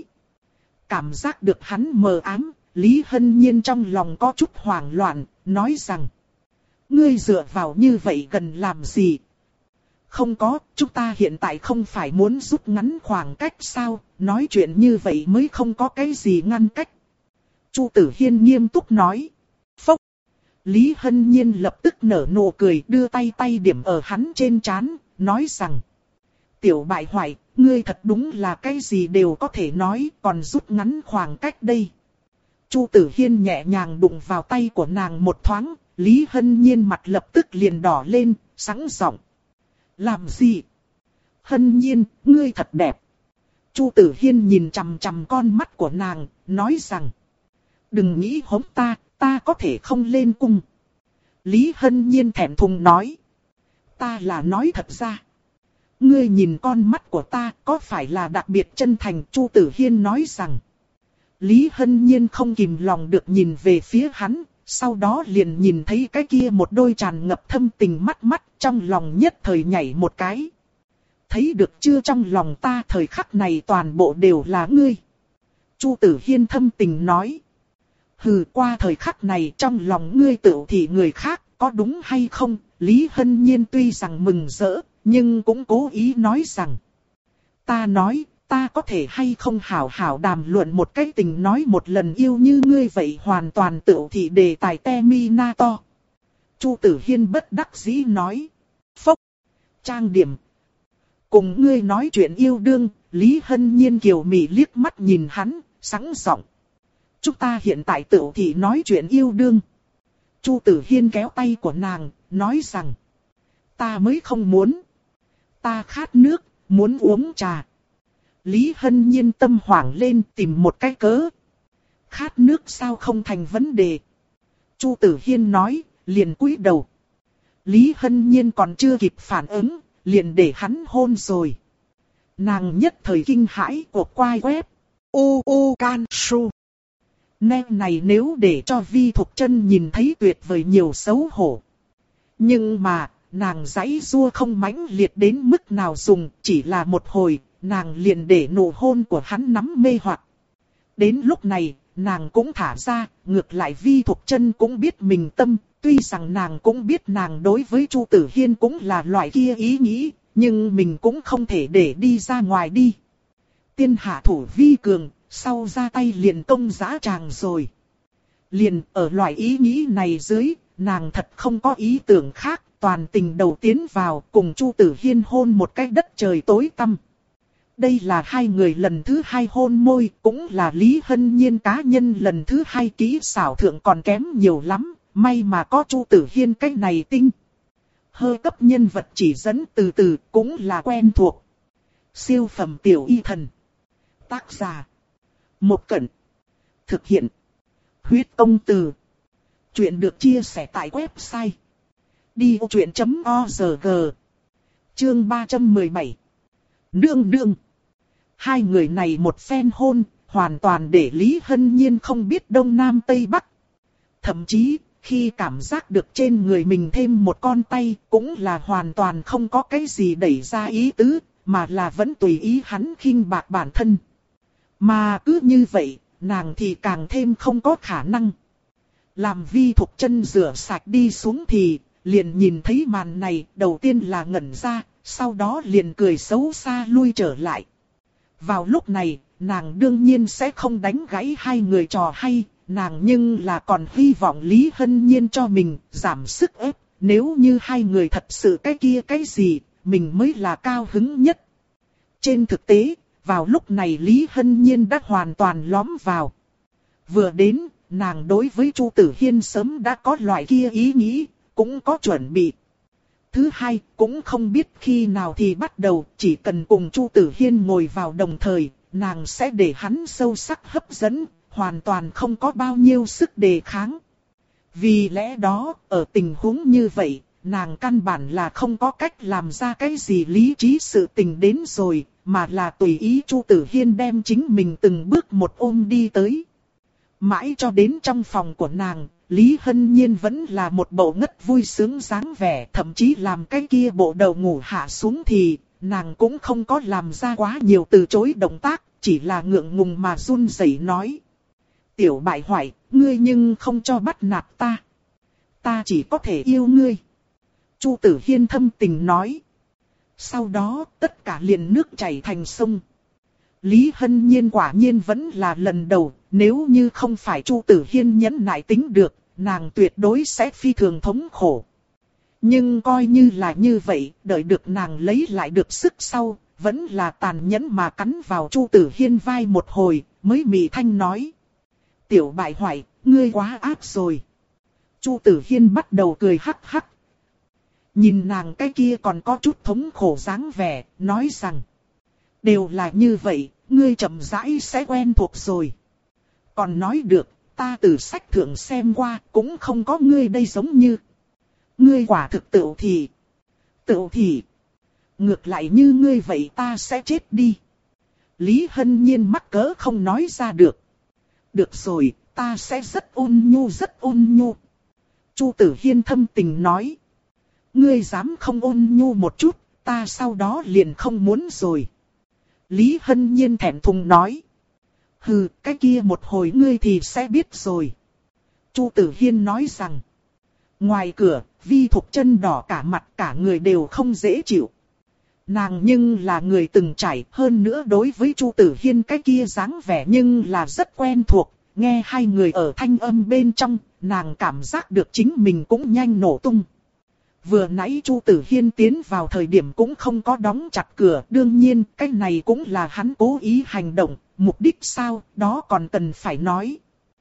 Cảm giác được hắn mờ ám, Lý Hân Nhiên trong lòng có chút hoảng loạn, nói rằng, ngươi dựa vào như vậy gần làm gì? Không có, chúng ta hiện tại không phải muốn rút ngắn khoảng cách sao, nói chuyện như vậy mới không có cái gì ngăn cách. Chu Tử Hiên nghiêm túc nói. Phốc. Lý Hân Nhiên lập tức nở nụ cười, đưa tay tay điểm ở hắn trên trán, nói rằng, tiểu bại hoại, ngươi thật đúng là cái gì đều có thể nói, còn rút ngắn khoảng cách đây. Chu Tử Hiên nhẹ nhàng đụng vào tay của nàng một thoáng, Lý Hân Nhiên mặt lập tức liền đỏ lên, sẵn giọng. Làm gì? Hân Nhiên, ngươi thật đẹp. Chu Tử Hiên nhìn chằm chằm con mắt của nàng, nói rằng, đừng nghĩ hống ta, ta có thể không lên cung. Lý Hân Nhiên thẹn thùng nói, ta là nói thật ra. Ngươi nhìn con mắt của ta có phải là đặc biệt chân thành? Chu Tử Hiên nói rằng. Lý Hân Nhiên không kìm lòng được nhìn về phía hắn, sau đó liền nhìn thấy cái kia một đôi tràn ngập thâm tình mắt mắt, trong lòng nhất thời nhảy một cái. Thấy được chưa, trong lòng ta thời khắc này toàn bộ đều là ngươi. Chu Tử Hiên thâm tình nói. Hừ, qua thời khắc này trong lòng ngươi tự thị người khác, có đúng hay không? Lý Hân Nhiên tuy rằng mừng rỡ, nhưng cũng cố ý nói rằng. Ta nói, ta có thể hay không hảo hảo đàm luận một cái tình nói một lần yêu như ngươi vậy, hoàn toàn tự thị đề tài Terminator. Chu Tử Hiên bất đắc dĩ nói. Phốc. Trang điểm. Cùng ngươi nói chuyện yêu đương. Lý Hân Nhiên kiều mị liếc mắt nhìn hắn, sẵn giọng. Chúng ta hiện tại tự thị nói chuyện yêu đương. Chu Tử Hiên kéo tay của nàng, nói rằng. Ta mới không muốn. Ta khát nước, muốn uống trà. Lý Hân Nhiên tâm hoảng lên, tìm một cái cớ. Khát nước sao không thành vấn đề. Chu Tử Hiên nói, liền cúi đầu. Lý Hân Nhiên còn chưa kịp phản ứng, liền để hắn hôn rồi. Nàng nhất thời kinh hãi, cột quai quép. U U Can Su. Nè này nếu để cho Vi Thục Chân nhìn thấy tuyệt vời nhiều xấu hổ. Nhưng mà, nàng giãy giụa không mãnh liệt đến mức nào dùng, chỉ là một hồi, nàng liền để nụ hôn của hắn nắm mê hoặc. Đến lúc này, nàng cũng thả ra, ngược lại Vi Thục Chân cũng biết mình tâm, tuy rằng nàng cũng biết nàng đối với Chu Tử Hiên cũng là loại kia ý nghĩ, nhưng mình cũng không thể để đi ra ngoài đi. Tiên hạ thủ vi cường, sau ra tay liền công dã tràng rồi. Liền ở loại ý nghĩ này dưới, nàng thật không có ý tưởng khác, toàn tình đầu tiến vào cùng Chu Tử Hiên hôn một cái đất trời tối tăm. Đây là hai người lần thứ hai hôn môi, cũng là Lý Hân Nhiên cá nhân lần thứ hai, kỹ xảo thượng còn kém nhiều lắm, may mà có Chu Tử Hiên cái này tinh. Hơi cấp nhân vật chỉ dẫn từ từ cũng là quen thuộc. Siêu phẩm tiểu y thần. Tác giả. Một Cẩn. Thực hiện. Huyết Công Từ. Chuyện được chia sẻ tại website. đi ô chuyện chấm org. Chương ba trăm mười bảy. Nương nương. Hai người này một phen hôn, hoàn toàn để Lý Hân Nhiên không biết đông nam tây bắc. thậm chí khi cảm giác được trên người mình thêm một con tay cũng là hoàn toàn không có cái gì đẩy ra ý tứ, mà là vẫn tùy ý hắn khinh bạc bản thân. Mà cứ như vậy, nàng thì càng thêm không có khả năng. Làm Vi Thục Chân rửa sạch đi xuống thì liền nhìn thấy màn này, đầu tiên là ngẩn ra, sau đó liền cười xấu xa lui trở lại. Vào lúc này, nàng đương nhiên sẽ không đánh gãy hai người trò hay, nàng nhưng là còn hy vọng Lý Hân Nhiên cho mình giảm sức ép, nếu như hai người thật sự cái kia cái gì, mình mới là cao hứng nhất. Trên thực tế, vào lúc này Lý Hân Nhiên đã hoàn toàn lõm vào. Vừa đến, nàng đối với Chu Tử Hiên sớm đã có loại kia ý nghĩ, cũng có chuẩn bị. Thứ hai, cũng không biết khi nào thì bắt đầu, chỉ cần cùng Chu Tử Hiên ngồi vào đồng thời, nàng sẽ để hắn sâu sắc hấp dẫn, hoàn toàn không có bao nhiêu sức đề kháng. Vì lẽ đó, ở tình huống như vậy, nàng căn bản là không có cách làm ra cái gì lý trí sự tình đến rồi, mà là tùy ý Chu Tử Hiên đem chính mình từng bước một ôm đi tới. Mãi cho đến trong phòng của nàng, Lý Hân Nhiên vẫn là một bộ ngất vui sướng dáng vẻ, thậm chí làm cái kia bộ đầu ngủ hạ xuống thì, nàng cũng không có làm ra quá nhiều từ chối động tác, chỉ là ngượng ngùng mà run rẩy nói. Tiểu bại hoại, ngươi nhưng không cho bắt nạt ta. Ta chỉ có thể yêu ngươi. Chu Tử Hiên thâm tình nói. Sau đó, tất cả liền nước chảy thành sông. Lý Hân Nhiên quả nhiên vẫn là lần đầu, nếu như không phải Chu Tử Hiên nhẫn nại tính được, nàng tuyệt đối sẽ phi thường thống khổ. Nhưng coi như là như vậy, đợi được nàng lấy lại được sức sau, vẫn là tàn nhẫn mà cắn vào Chu Tử Hiên vai một hồi, mới mị thanh nói. Tiểu bại hoại, ngươi quá ác rồi. Chu Tử Hiên bắt đầu cười hắc hắc. Nhìn nàng cái kia còn có chút thống khổ dáng vẻ, nói rằng. Đều là như vậy, ngươi chậm rãi sẽ quen thuộc rồi. Còn nói được, ta từ sách thượng xem qua, cũng không có ngươi đây giống như. Ngươi quả thực tựu thì. Tựu thì. Ngược lại như ngươi vậy ta sẽ chết đi. Lý Hân Nhiên mắc cỡ không nói ra được. Được rồi, ta sẽ rất ôn nhu rất ôn nhu. Chu Tử Hiên thâm tình nói. Ngươi dám không ôn nhu một chút, ta sau đó liền không muốn rồi. Lý Hân Nhiên thẹn thùng nói. Hừ, cái kia một hồi ngươi thì sẽ biết rồi. Chu Tử Hiên nói rằng. Ngoài cửa, Vi Thục Chân đỏ cả mặt, cả người đều không dễ chịu. Nàng nhưng là người từng trải, hơn nữa đối với Chu Tử Hiên cái kia dáng vẻ nhưng là rất quen thuộc. Nghe hai người ở thanh âm bên trong, nàng cảm giác được chính mình cũng nhanh nổ tung. Vừa nãy Chu Tử Hiên tiến vào thời điểm cũng không có đóng chặt cửa, đương nhiên cái này cũng là hắn cố ý hành động, mục đích sao, đó còn cần phải nói.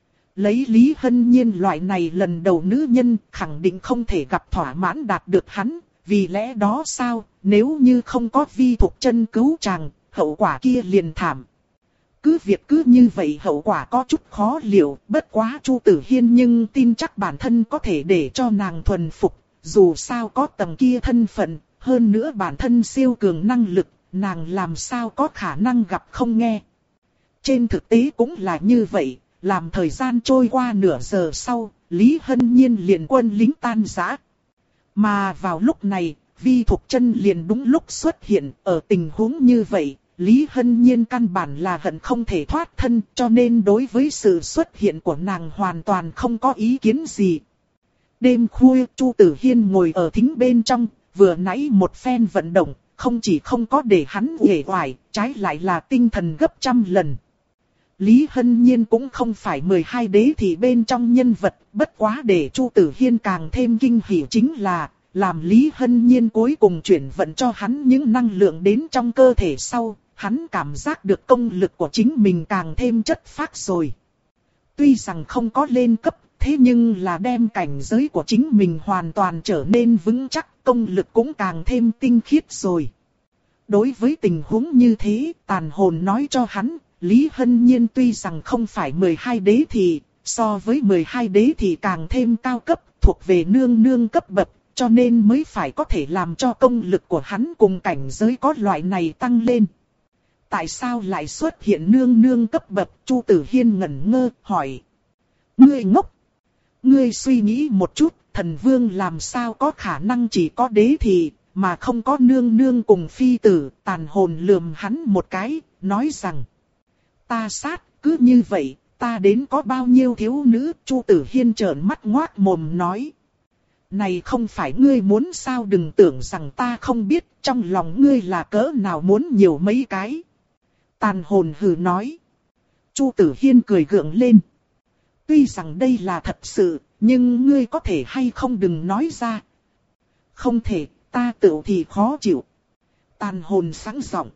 Lấy Lý Hân Nhiên loại này lần đầu nữ nhân khẳng định không thể gặp thỏa mãn đạt được hắn, vì lẽ đó sao, nếu như không có Vi Thục Chân cứu chàng, hậu quả kia liền thảm. Cứ việc cứ như vậy hậu quả có chút khó liệu, bất quá Chu Tử Hiên nhưng tin chắc bản thân có thể để cho nàng thuần phục. Dù sao có tầng kia thân phận, hơn nữa bản thân siêu cường năng lực, nàng làm sao có khả năng gặp không nghe. Trên thực tế cũng là như vậy, làm thời gian trôi qua nửa giờ sau, Lý Hân Nhiên liền quân lính tan rã. Mà vào lúc này, Vi Thục Chân liền đúng lúc xuất hiện, ở tình huống như vậy, Lý Hân Nhiên căn bản là hận không thể thoát thân, cho nên đối với sự xuất hiện của nàng hoàn toàn không có ý kiến gì. Đêm khuya, Chu Tử Hiên ngồi ở thính bên trong, vừa nãy một phen vận động, không chỉ không có để hắn uể oải, trái lại là tinh thần gấp trăm lần. Lý Hân Nhiên cũng không phải mười hai đế thị bên trong nhân vật, bất quá để Chu Tử Hiên càng thêm kinh hỉ chính là, làm Lý Hân Nhiên cuối cùng chuyển vận cho hắn những năng lượng đến trong cơ thể sau, hắn cảm giác được công lực của chính mình càng thêm chất phác rồi. Tuy rằng không có lên cấp, thế nhưng là đem cảnh giới của chính mình hoàn toàn trở nên vững chắc, công lực cũng càng thêm tinh khiết rồi. Đối với tình huống như thế, tàn hồn nói cho hắn, Lý Hân Nhiên tuy rằng không phải mười hai đế thị, so với mười hai đế thị càng thêm cao cấp, thuộc về nương nương cấp bậc, cho nên mới phải có thể làm cho công lực của hắn cùng cảnh giới có loại này tăng lên. Tại sao lại xuất hiện nương nương cấp bậc? Chu Tử Hiên ngẩn ngơ, hỏi. Ngươi ngốc! ngươi suy nghĩ một chút, thần vương làm sao có khả năng chỉ có đế thị, mà không có nương nương cùng phi tử. Tàn hồn lườm hắn một cái, nói rằng, ta sát, cứ như vậy, ta đến có bao nhiêu thiếu nữ. Chu Tử Hiên trợn mắt ngoác mồm nói, này không phải ngươi muốn sao, đừng tưởng rằng ta không biết, trong lòng ngươi là cỡ nào muốn nhiều mấy cái. Tàn hồn hừ nói. Chu Tử Hiên cười gượng lên. Tuy rằng đây là thật sự, nhưng ngươi có thể hay không đừng nói ra. Không thể, ta tự thì khó chịu. Tàn hồn sẵn giọng.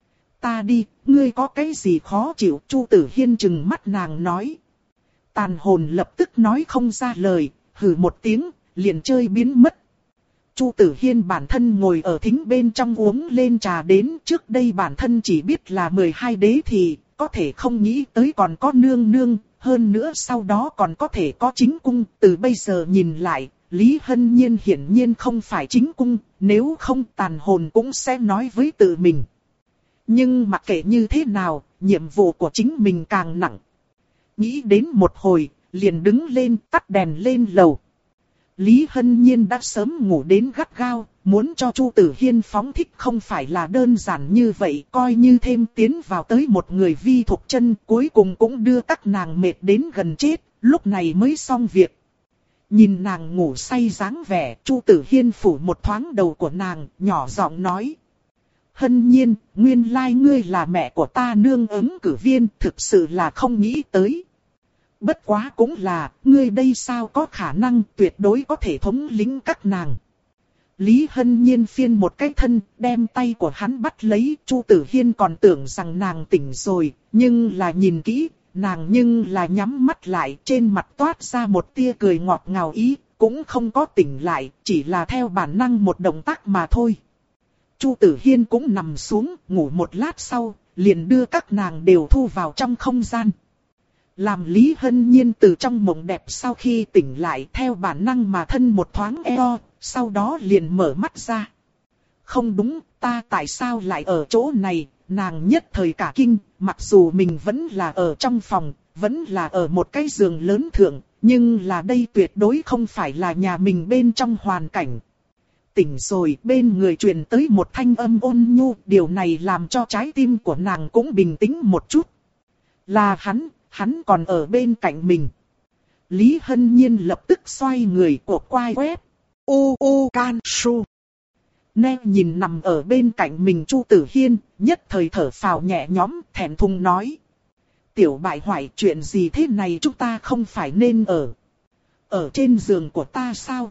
Ta đi, ngươi có cái gì khó chịu? Chu Tử Hiên trừng mắt nàng nói. Tàn hồn lập tức nói không ra lời, hừ một tiếng, liền chơi biến mất. Chu Tử Hiên bản thân ngồi ở thính bên trong uống lên trà đến, trước đây bản thân chỉ biết là mười hai đế thì, có thể không nghĩ tới còn có nương nương, hơn nữa sau đó còn có thể có chính cung. Từ bây giờ nhìn lại, Lý Hân Nhiên hiển nhiên không phải chính cung, nếu không tàn hồn cũng sẽ nói với tự mình. Nhưng mặc kệ như thế nào, nhiệm vụ của chính mình càng nặng. Nghĩ đến một hồi, liền đứng lên tắt đèn lên lầu. Lý Hân Nhiên đã sớm ngủ đến gắt gao, muốn cho Chu Tử Hiên phóng thích không phải là đơn giản như vậy, coi như thêm tiến vào tới một người Vi Thục Chân, cuối cùng cũng đưa các nàng mệt đến gần chết, lúc này mới xong việc. Nhìn nàng ngủ say dáng vẻ, Chu Tử Hiên phủ một thoáng đầu của nàng, nhỏ giọng nói. Hân Nhiên, nguyên lai ngươi là mẹ của ta nương ứng cử viên, thực sự là không nghĩ tới. Bất quá cũng là, ngươi đây sao có khả năng tuyệt đối có thể thống lĩnh các nàng. Lý Hân Nhiên phiên một cái thân, đem tay của hắn bắt lấy. Chu Tử Hiên còn tưởng rằng nàng tỉnh rồi, nhưng là nhìn kỹ, nàng nhưng là nhắm mắt lại, trên mặt toát ra một tia cười ngọt ngào ý, cũng không có tỉnh lại, chỉ là theo bản năng một động tác mà thôi. Chu Tử Hiên cũng nằm xuống, ngủ một lát sau, liền đưa các nàng đều thu vào trong không gian. Làm Lý Hân Nhiên từ trong mộng đẹp sau khi tỉnh lại, theo bản năng mà thân một thoáng eo, sau đó liền mở mắt ra. Không đúng, ta tại sao lại ở chỗ này? Nàng nhất thời cả kinh, mặc dù mình vẫn là ở trong phòng, vẫn là ở một cái giường lớn thượng, nhưng là đây tuyệt đối không phải là nhà mình bên trong hoàn cảnh. Tỉnh rồi, bên người truyền tới một thanh âm ôn nhu, điều này làm cho trái tim của nàng cũng bình tĩnh một chút. Là hắn, hắn còn ở bên cạnh mình. Lý Hân Nhiên lập tức xoay người cột quai quét. U U Can Su. Nè nhìn nằm ở bên cạnh mình Chu Tử Hiên, nhất thời thở phào nhẹ nhõm, thẹn thùng nói. Tiểu bại hoại, chuyện gì thế này, chúng ta không phải nên ở. Ở trên giường của ta sao?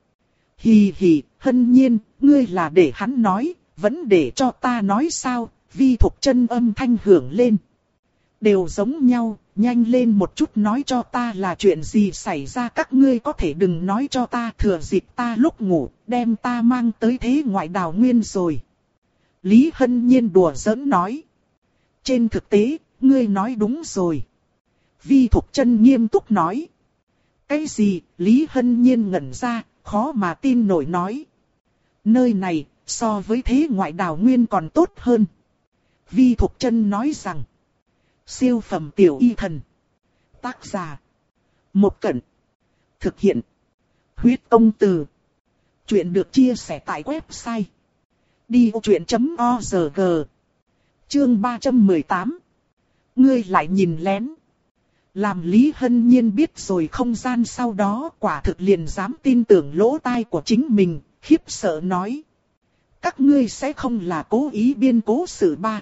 Hì hì, Hân Nhiên, ngươi là để hắn nói, vẫn để cho ta nói sao? Vi Thục Chân âm thanh hưởng lên. Đều giống nhau, nhanh lên một chút nói cho ta là chuyện gì xảy ra, các ngươi có thể đừng nói cho ta, thừa dịp ta lúc ngủ, đem ta mang tới thế ngoại đào nguyên rồi. Lý Hân Nhiên đùa giỡn nói. Trên thực tế, ngươi nói đúng rồi. Vi Thục Chân nghiêm túc nói. Cái gì? Lý Hân Nhiên ngẩn ra, khó mà tin nổi nói. Nơi này, so với thế ngoại đào nguyên còn tốt hơn. Vi Thục Chân nói rằng. Siêu phẩm tiểu y thần. Tác giả. Một Cẩn. Thực hiện. Huyết Công Từ. Chuyện được chia sẻ tại website. đi vô chuyện chấm org. Chương ba trăm mười tám. Ngươi lại nhìn lén. Làm Lý Hân Nhiên biết rồi không gian sau đó, quả thực liền dám tin tưởng lỗ tai của chính mình, khiếp sợ nói. Các ngươi sẽ không là cố ý biên cố sự ba.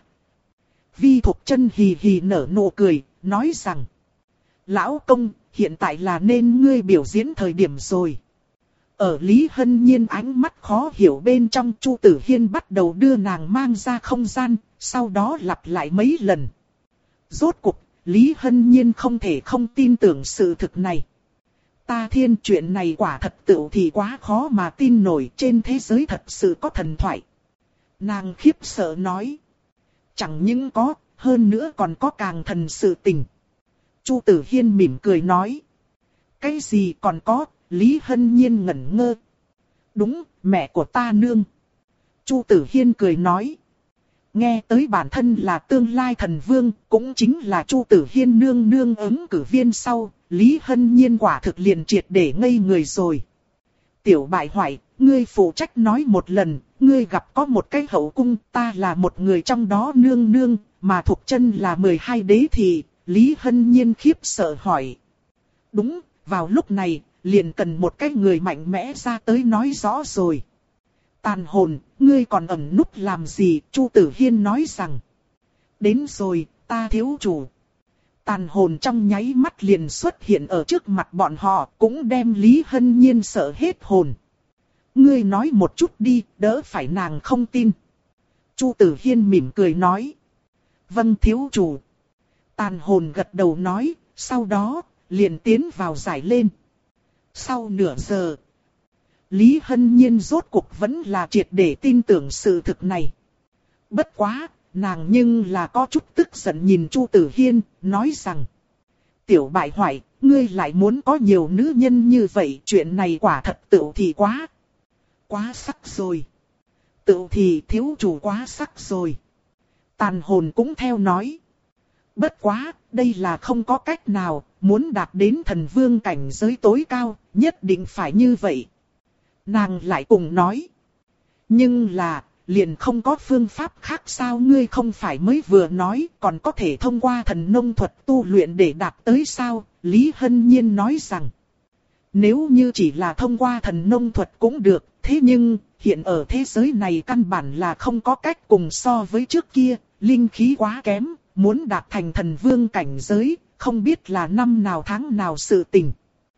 Vi Thục Chân hì hì nở nụ cười, nói rằng. Lão công, hiện tại là nên ngươi biểu diễn thời điểm rồi. Ở Lý Hân Nhiên ánh mắt khó hiểu bên trong, Chu Tử Hiên bắt đầu đưa nàng mang ra không gian, sau đó lặp lại mấy lần. Rốt cuộc, Lý Hân Nhiên không thể không tin tưởng sự thực này. Ta thiên, chuyện này quả thật tựu thì quá khó mà tin nổi, trên thế giới thật sự có thần thoại. Nàng khiếp sợ nói. Chẳng những có, hơn nữa còn có càng thần sự tình. Chu Tử Hiên mỉm cười nói. Cái gì còn có? Lý Hân Nhiên ngẩn ngơ. Đúng, mẹ của ta nương. Chu Tử Hiên cười nói. Nghe tới bản thân là tương lai thần vương, cũng chính là Chu Tử Hiên nương nương ứng cử viên sau, Lý Hân Nhiên quả thực liền triệt để ngây người rồi. Tiểu bại hoại, ngươi phụ trách nói một lần, ngươi gặp có một cái hậu cung, ta là một người trong đó nương nương, mà Thục Chân là mười hai đế thì, Lý Hân Nhiên khiếp sợ hỏi. Đúng, vào lúc này, liền cần một cái người mạnh mẽ ra tới nói rõ rồi. Tàn hồn, ngươi còn ẩn núp làm gì? Chu Tử Hiên nói rằng. Đến rồi, ta thiếu chủ. Tàn hồn trong nháy mắt liền xuất hiện ở trước mặt bọn họ, cũng đem Lý Hân Nhiên sợ hết hồn. Ngươi nói một chút đi, đỡ phải nàng không tin. Chu Tử Hiên mỉm cười nói. Vâng thiếu chủ. Tàn hồn gật đầu nói, sau đó, liền tiến vào giải lên. Sau nửa giờ, Lý Hân Nhiên rốt cuộc vẫn là triệt để tin tưởng sự thực này. Bất quá, nàng nhưng là có chút tức giận nhìn Chu Tử Hiên, nói rằng. Tiểu bại hoại, ngươi lại muốn có nhiều nữ nhân như vậy, chuyện này quả thật tựu thì quá. Quá sắc rồi. Tựu thì thiếu chủ quá sắc rồi. Tàn hồn cũng theo nói. Bất quá, đây là không có cách nào, muốn đạt đến thần vương cảnh giới tối cao, nhất định phải như vậy. Nàng lại cùng nói. Nhưng là, liền không có phương pháp khác sao? Ngươi không phải mới vừa nói, còn có thể thông qua thần nông thuật tu luyện để đạt tới sao? Lý Hân Nhiên nói rằng. Nếu như chỉ là thông qua thần nông thuật cũng được, thế nhưng, hiện ở thế giới này căn bản là không có cách cùng so với trước kia, linh khí quá kém, muốn đạt thành thần vương cảnh giới, không biết là năm nào tháng nào sự tình.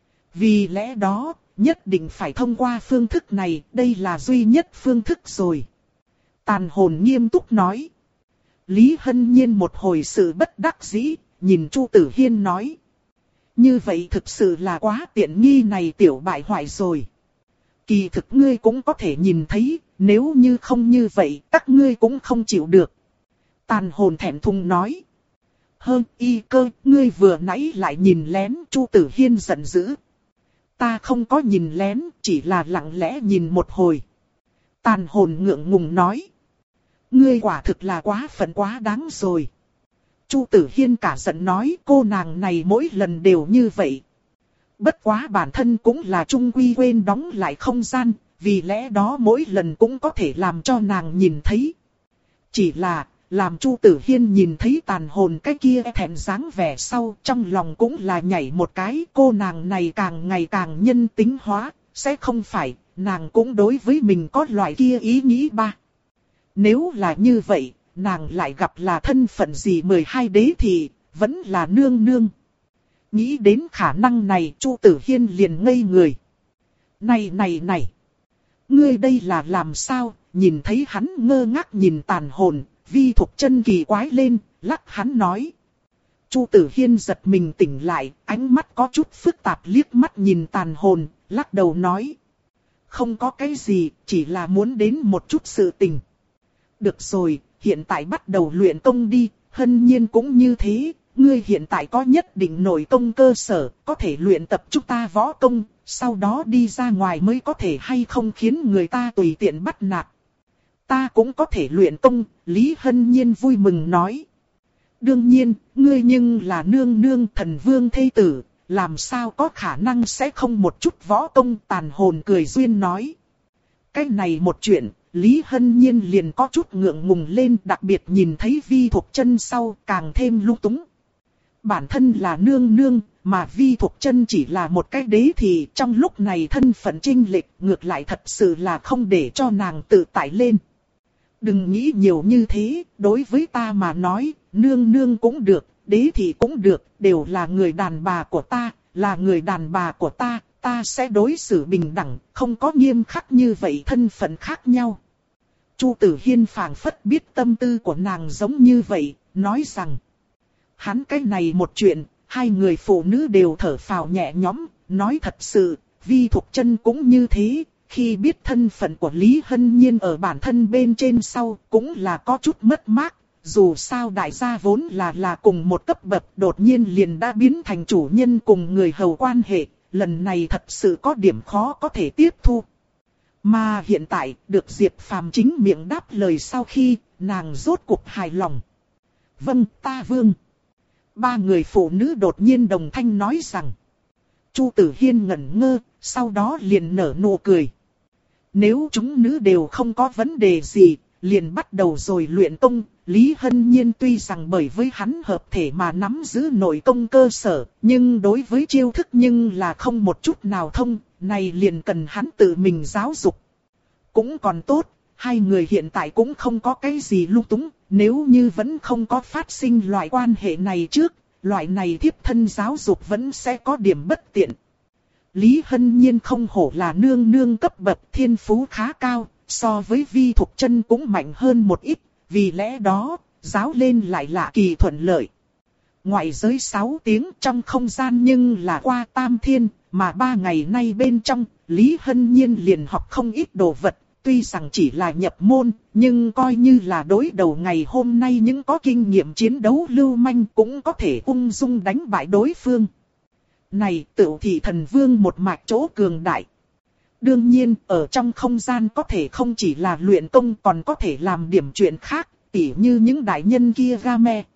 Vì lẽ đó, nhất định phải thông qua phương thức này, đây là duy nhất phương thức rồi. Tàn hồn nghiêm túc nói. Lý Hân Nhiên một hồi sự bất đắc dĩ, nhìn Chu Tử Hiên nói. Như vậy thực sự là quá tiện nghi này tiểu bại hoại rồi. Kỳ thực ngươi cũng có thể nhìn thấy, nếu như không như vậy, các ngươi cũng không chịu được. Tàn hồn thẹn thùng nói. Hơn y cơ, ngươi vừa nãy lại nhìn lén. Chu Tử Hiên giận dữ. Ta không có nhìn lén, chỉ là lặng lẽ nhìn một hồi. Tàn hồn ngượng ngùng nói. Ngươi quả thực là quá phận quá đáng rồi. Chu Tử Hiên cả giận nói, cô nàng này mỗi lần đều như vậy. Bất quá bản thân cũng là trung quy quên đóng lại không gian, vì lẽ đó mỗi lần cũng có thể làm cho nàng nhìn thấy. Chỉ là, làm Chu Tử Hiên nhìn thấy tàn hồn cái kia thẹn dáng vẻ sau, trong lòng cũng là nhảy một cái, cô nàng này càng ngày càng nhân tính hóa, sẽ không phải, nàng cũng đối với mình có loại kia ý nghĩ ba. Nếu là như vậy, nàng lại gặp là thân phận gì mười hai đế thì, vẫn là nương nương. Nghĩ đến khả năng này, Chu Tử Hiên liền ngây người. Này này này, ngươi đây là làm sao? Nhìn thấy hắn ngơ ngác nhìn tàn hồn, Vi Thục Chân kỳ quái lên, lắc hắn nói. Chu Tử Hiên giật mình tỉnh lại, ánh mắt có chút phức tạp liếc mắt nhìn tàn hồn, lắc đầu nói. Không có cái gì, chỉ là muốn đến một chút sự tình. Được rồi, hiện tại bắt đầu luyện công đi, Hân Nhiên cũng như thế, ngươi hiện tại có nhất định nội công cơ sở, có thể luyện tập chúng ta võ công, sau đó đi ra ngoài mới có thể hay không khiến người ta tùy tiện bắt nạt. Ta cũng có thể luyện công, Lý Hân Nhiên vui mừng nói. Đương nhiên, ngươi nhưng là nương nương thần vương thê tử, làm sao có khả năng sẽ không một chút võ công? Tàn hồn cười duyên nói. Cái này một chuyện, Lý Hân Nhiên liền có chút ngượng ngùng lên, đặc biệt nhìn thấy Vi Thục Chân sau càng thêm lung túng. Bản thân là nương nương, mà Vi Thục Chân chỉ là một cái đế thì trong lúc này thân phận chênh lệch ngược lại thật sự là không để cho nàng tự tại lên. Đừng nghĩ nhiều như thế, đối với ta mà nói, nương nương cũng được, đế thì cũng được, đều là người đàn bà của ta, là người đàn bà của ta, ta sẽ đối xử bình đẳng, không có nghiêm khắc như vậy thân phận khác nhau. Chu Tử Hiên phảng phất biết tâm tư của nàng giống như vậy, nói rằng. Hắn cái này một chuyện, hai người phụ nữ đều thở phào nhẹ nhõm, nói thật sự, Vi Thục Chân cũng như thế. Khi biết thân phận của Lý Hân Nhiên ở bản thân bên trên sau, cũng là có chút mất mát. Dù sao đại gia vốn là là cùng một cấp bậc, đột nhiên liền đã biến thành chủ nhân cùng người hầu quan hệ, lần này thật sự có điểm khó có thể tiếp thu. Mà hiện tại, được Diệp Phàm chính miệng đáp lời sau khi, nàng rốt cuộc hài lòng. Vâng, ta vương. Ba người phụ nữ đột nhiên đồng thanh nói rằng. Chu Tử Hiên ngẩn ngơ, sau đó liền nở nụ cười. Nếu chúng nữ đều không có vấn đề gì, liền bắt đầu rồi luyện công. Lý Hân Nhiên tuy rằng bởi với hắn hợp thể mà nắm giữ nội công cơ sở, nhưng đối với chiêu thức nhưng là không một chút nào thông, này liền cần hắn tự mình giáo dục. Cũng còn tốt, hai người hiện tại cũng không có cái gì lung túng, nếu như vẫn không có phát sinh loại quan hệ này trước, loại này thiếp thân giáo dục vẫn sẽ có điểm bất tiện. Lý Hân Nhiên không hổ là nương nương cấp bậc, thiên phú khá cao, so với Vi Thục Chân cũng mạnh hơn một ít, vì lẽ đó, giáo lên lại lạ kỳ thuận lợi. Ngoại giới sáu tiếng trong không gian nhưng là qua tam thiên, mà ba ngày nay bên trong, Lý Hân Nhiên liền học không ít đồ vật, tuy rằng chỉ là nhập môn, nhưng coi như là đối đầu ngày hôm nay những có kinh nghiệm chiến đấu lưu manh cũng có thể ung dung đánh bại đối phương. Này tựu thị thần vương một mạch chỗ cường đại. Đương nhiên, ở trong không gian có thể không chỉ là luyện công còn có thể làm điểm chuyện khác, tỉ như những đại nhân kia game.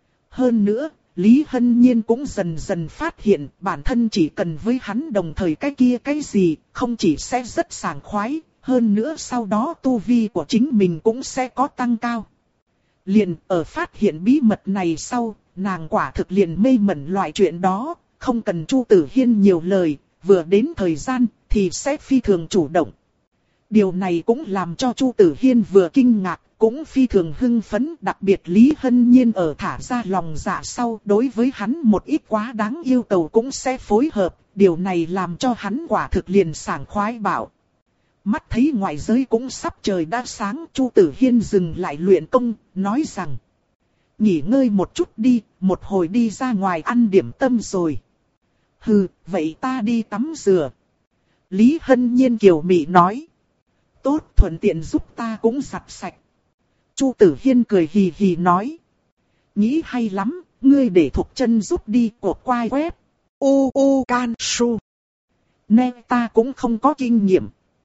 Hơn nữa, Lý Hân Nhiên cũng dần dần phát hiện bản thân chỉ cần với hắn đồng thời cái kia cái gì, không chỉ sẽ rất sảng khoái, hơn nữa sau đó tu vi của chính mình cũng sẽ có tăng cao. Liền ở phát hiện bí mật này sau, nàng quả thực liền mê mẩn loại chuyện đó, không cần Chu Tử Hiên nhiều lời, vừa đến thời gian thì sẽ phi thường chủ động. Điều này cũng làm cho Chu Tử Hiên vừa kinh ngạc, cũng phi thường hưng phấn, đặc biệt Lý Hân Nhiên ở thả ra lòng dạ sau, đối với hắn một ít quá đáng yêu cầu cũng sẽ phối hợp, điều này làm cho hắn quả thực liền sảng khoái bảo. Mắt thấy ngoại giới cũng sắp trời đã sáng, Chu Tử Hiên dừng lại luyện công, nói rằng: nghỉ ngơi một chút đi, một hồi đi ra ngoài ăn điểm tâm rồi. Hừ, vậy ta đi tắm rửa. Lý Hân Nhiên kiều mị nói. Tốt, thuận tiện giúp ta cũng giặt sạch. Chu Tử Hiên cười hì hì nói. Nghĩ hay lắm, ngươi để Thục Chân giúp đi, cột quai web. U U Can Su. Nè, ta cũng không có kinh nghiệm.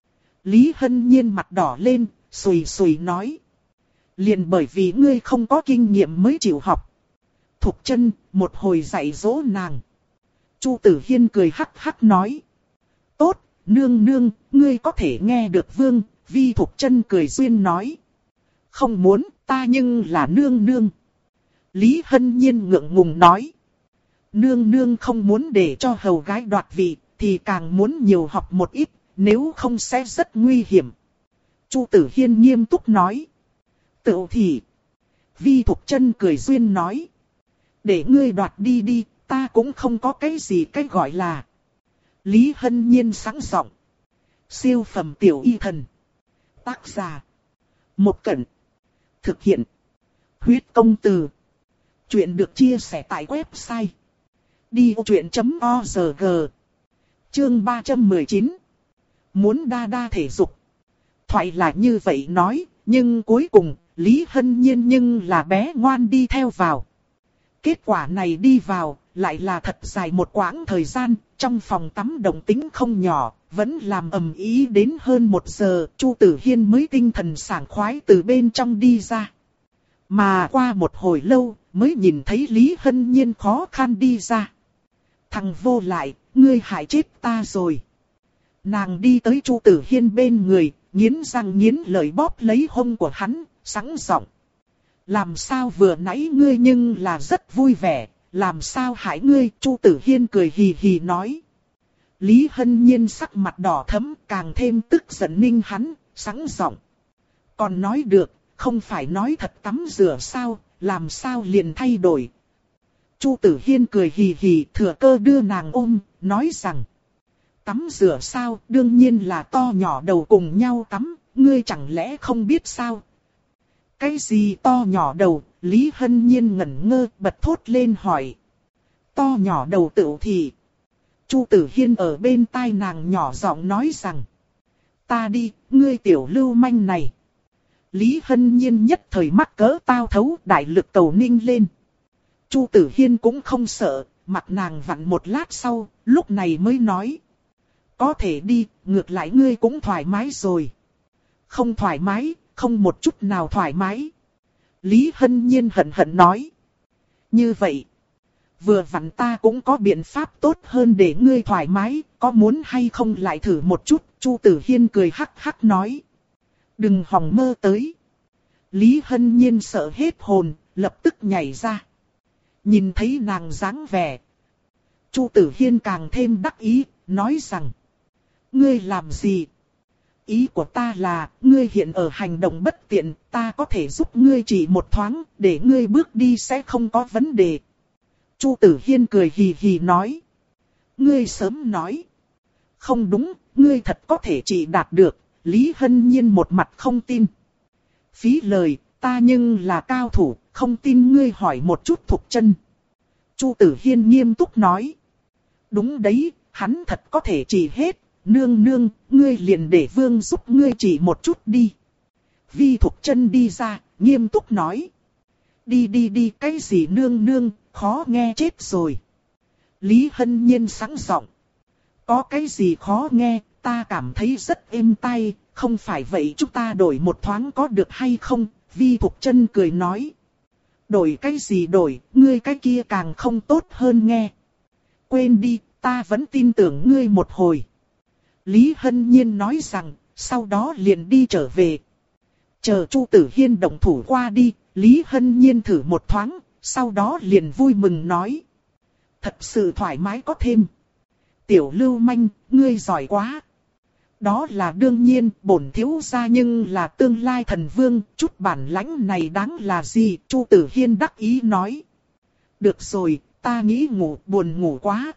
Lý Hân Nhiên mặt đỏ lên, sùi sùi nói. Liền bởi vì ngươi không có kinh nghiệm mới chịu học. Thục Chân, một hồi dạy dỗ nàng. Chu Tử Hiên cười hắc hắc nói. Tốt, nương nương, ngươi có thể nghe được vương, Vi Thục Chân cười duyên nói. Không muốn, ta nhưng là nương nương. Lý Hân Nhiên ngượng ngùng nói. Nương nương không muốn để cho hầu gái đoạt vị, thì càng muốn nhiều học một ít, nếu không sẽ rất nguy hiểm. Chu Tử Hiên nghiêm túc nói. Tựu thì. Vi Thục Chân cười duyên nói. Để ngươi đoạt đi đi, ta cũng không có cái gì cái gọi là. Lý Hân Nhiên sẵn giọng. Siêu phẩm tiểu y thần. Tác giả. Một Cẩn. Thực hiện. Huyết công từ. Chuyện được chia sẻ tại website. đi ô chuyện chấm org. Chương ba trăm mười chín. Muốn đa đa thể dục. Thoại là như vậy nói, nhưng cuối cùng, Lý Hân Nhiên nhưng là bé ngoan đi theo vào. Kết quả này đi vào, lại là thật dài một quãng thời gian, trong phòng tắm động tĩnh không nhỏ, vẫn làm ầm ĩ đến hơn một giờ, Chu Tử Hiên mới tinh thần sảng khoái từ bên trong đi ra. Mà qua một hồi lâu, mới nhìn thấy Lý Hân Nhiên khó khăn đi ra. Thằng vô lại, ngươi hại chết ta rồi. Nàng đi tới Chu Tử Hiên bên người, nghiến răng nghiến lợi bóp lấy hông của hắn, sẵn giọng. Làm sao vừa nãy ngươi nhưng là rất vui vẻ, làm sao hại ngươi? Chu Tử Hiên cười hì hì nói. Lý Hân Nhiên sắc mặt đỏ thẫm, càng thêm tức giận ninh hắn, sẵn giọng. Còn nói được, không phải nói thật tắm rửa sao, làm sao liền thay đổi. Chu Tử Hiên cười hì hì, thừa cơ đưa nàng ôm, nói rằng. Tắm rửa sao, đương nhiên là to nhỏ đầu cùng nhau tắm, ngươi chẳng lẽ không biết sao? Cái gì to nhỏ đầu? Lý Hân Nhiên ngẩn ngơ, bật thốt lên hỏi. To nhỏ đầu tựu thì. Chu Tử Hiên ở bên tai nàng nhỏ giọng nói rằng. Ta đi, ngươi tiểu lưu manh này. Lý Hân Nhiên nhất thời mắc cỡ tao thấu, đại lực cầu ninh lên. Chu Tử Hiên cũng không sợ, mặt nàng vặn một lát sau, lúc này mới nói. Có thể đi, ngược lại ngươi cũng thoải mái rồi. Không thoải mái, không một chút nào thoải mái. Lý Hân Nhiên hận hận nói. Như vậy, vừa vặn ta cũng có biện pháp tốt hơn để ngươi thoải mái, có muốn hay không lại thử một chút, Chu Tử Hiên cười hắc hắc nói. Đừng hòng mơ tới. Lý Hân Nhiên sợ hết hồn, lập tức nhảy ra. Nhìn thấy nàng dáng vẻ, Chu Tử Hiên càng thêm đắc ý, nói rằng. Ngươi làm gì? Ý của ta là, ngươi hiện ở hành động bất tiện, ta có thể giúp ngươi chỉ một thoáng, để ngươi bước đi sẽ không có vấn đề. Chu Tử Hiên cười hì hì nói. Ngươi sớm nói. Không đúng, ngươi thật có thể chỉ đạt được. Lý Hân Nhiên một mặt không tin. Phí lời, ta nhưng là cao thủ, không tin ngươi hỏi một chút Thục Chân. Chu Tử Hiên nghiêm túc nói. Đúng đấy, hắn thật có thể chỉ hết. Nương nương, ngươi liền để vương giúp ngươi chỉ một chút đi. Vi Thục Chân đi ra, nghiêm túc nói. Đi đi đi, cái gì nương nương, khó nghe chết rồi. Lý Hân Nhiên sẵn giọng. Có cái gì khó nghe, ta cảm thấy rất êm tai, không phải vậy chúng ta đổi một thoáng có được hay không? Vi Thục Chân cười nói. Đổi cái gì đổi, ngươi cái kia càng không tốt hơn nghe. Quên đi, ta vẫn tin tưởng ngươi một hồi. Lý Hân Nhiên nói rằng, sau đó liền đi trở về. Chờ Chu Tử Hiên động thủ qua đi, Lý Hân Nhiên thử một thoáng, sau đó liền vui mừng nói. Thật sự thoải mái có thêm. Tiểu Lưu Manh, ngươi giỏi quá. Đó là đương nhiên, bổn thiếu gia nhưng là tương lai thần vương, chút bản lãnh này đáng là gì, Chu Tử Hiên đắc ý nói. Được rồi, ta nghĩ ngủ, buồn ngủ quá.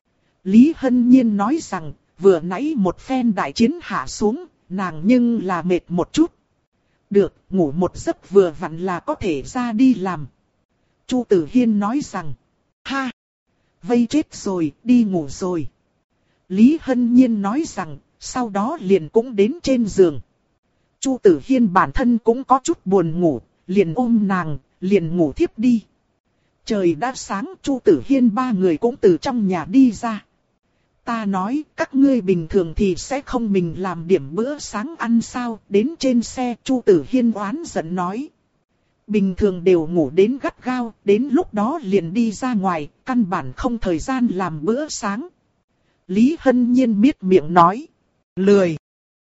Lý Hân Nhiên nói rằng, vừa nãy một phen đại chiến hạ xuống, nàng nhưng là mệt một chút. Được, ngủ một giấc vừa vặn là có thể ra đi làm. Chu Tử Hiên nói rằng, ha, vây chết rồi, đi ngủ rồi. Lý Hân Nhiên nói rằng, sau đó liền cũng đến trên giường. Chu Tử Hiên bản thân cũng có chút buồn ngủ, liền ôm nàng, liền ngủ thiếp đi. Trời đã sáng, Chu Tử Hiên ba người cũng từ trong nhà đi ra. Ta nói, các ngươi bình thường thì sẽ không mình làm điểm bữa sáng ăn sao, đến trên xe, Chu Tử Hiên oán giận nói. Bình thường đều ngủ đến gắt gao, đến lúc đó liền đi ra ngoài, căn bản không thời gian làm bữa sáng. Lý Hân Nhiên miết miệng nói, lười.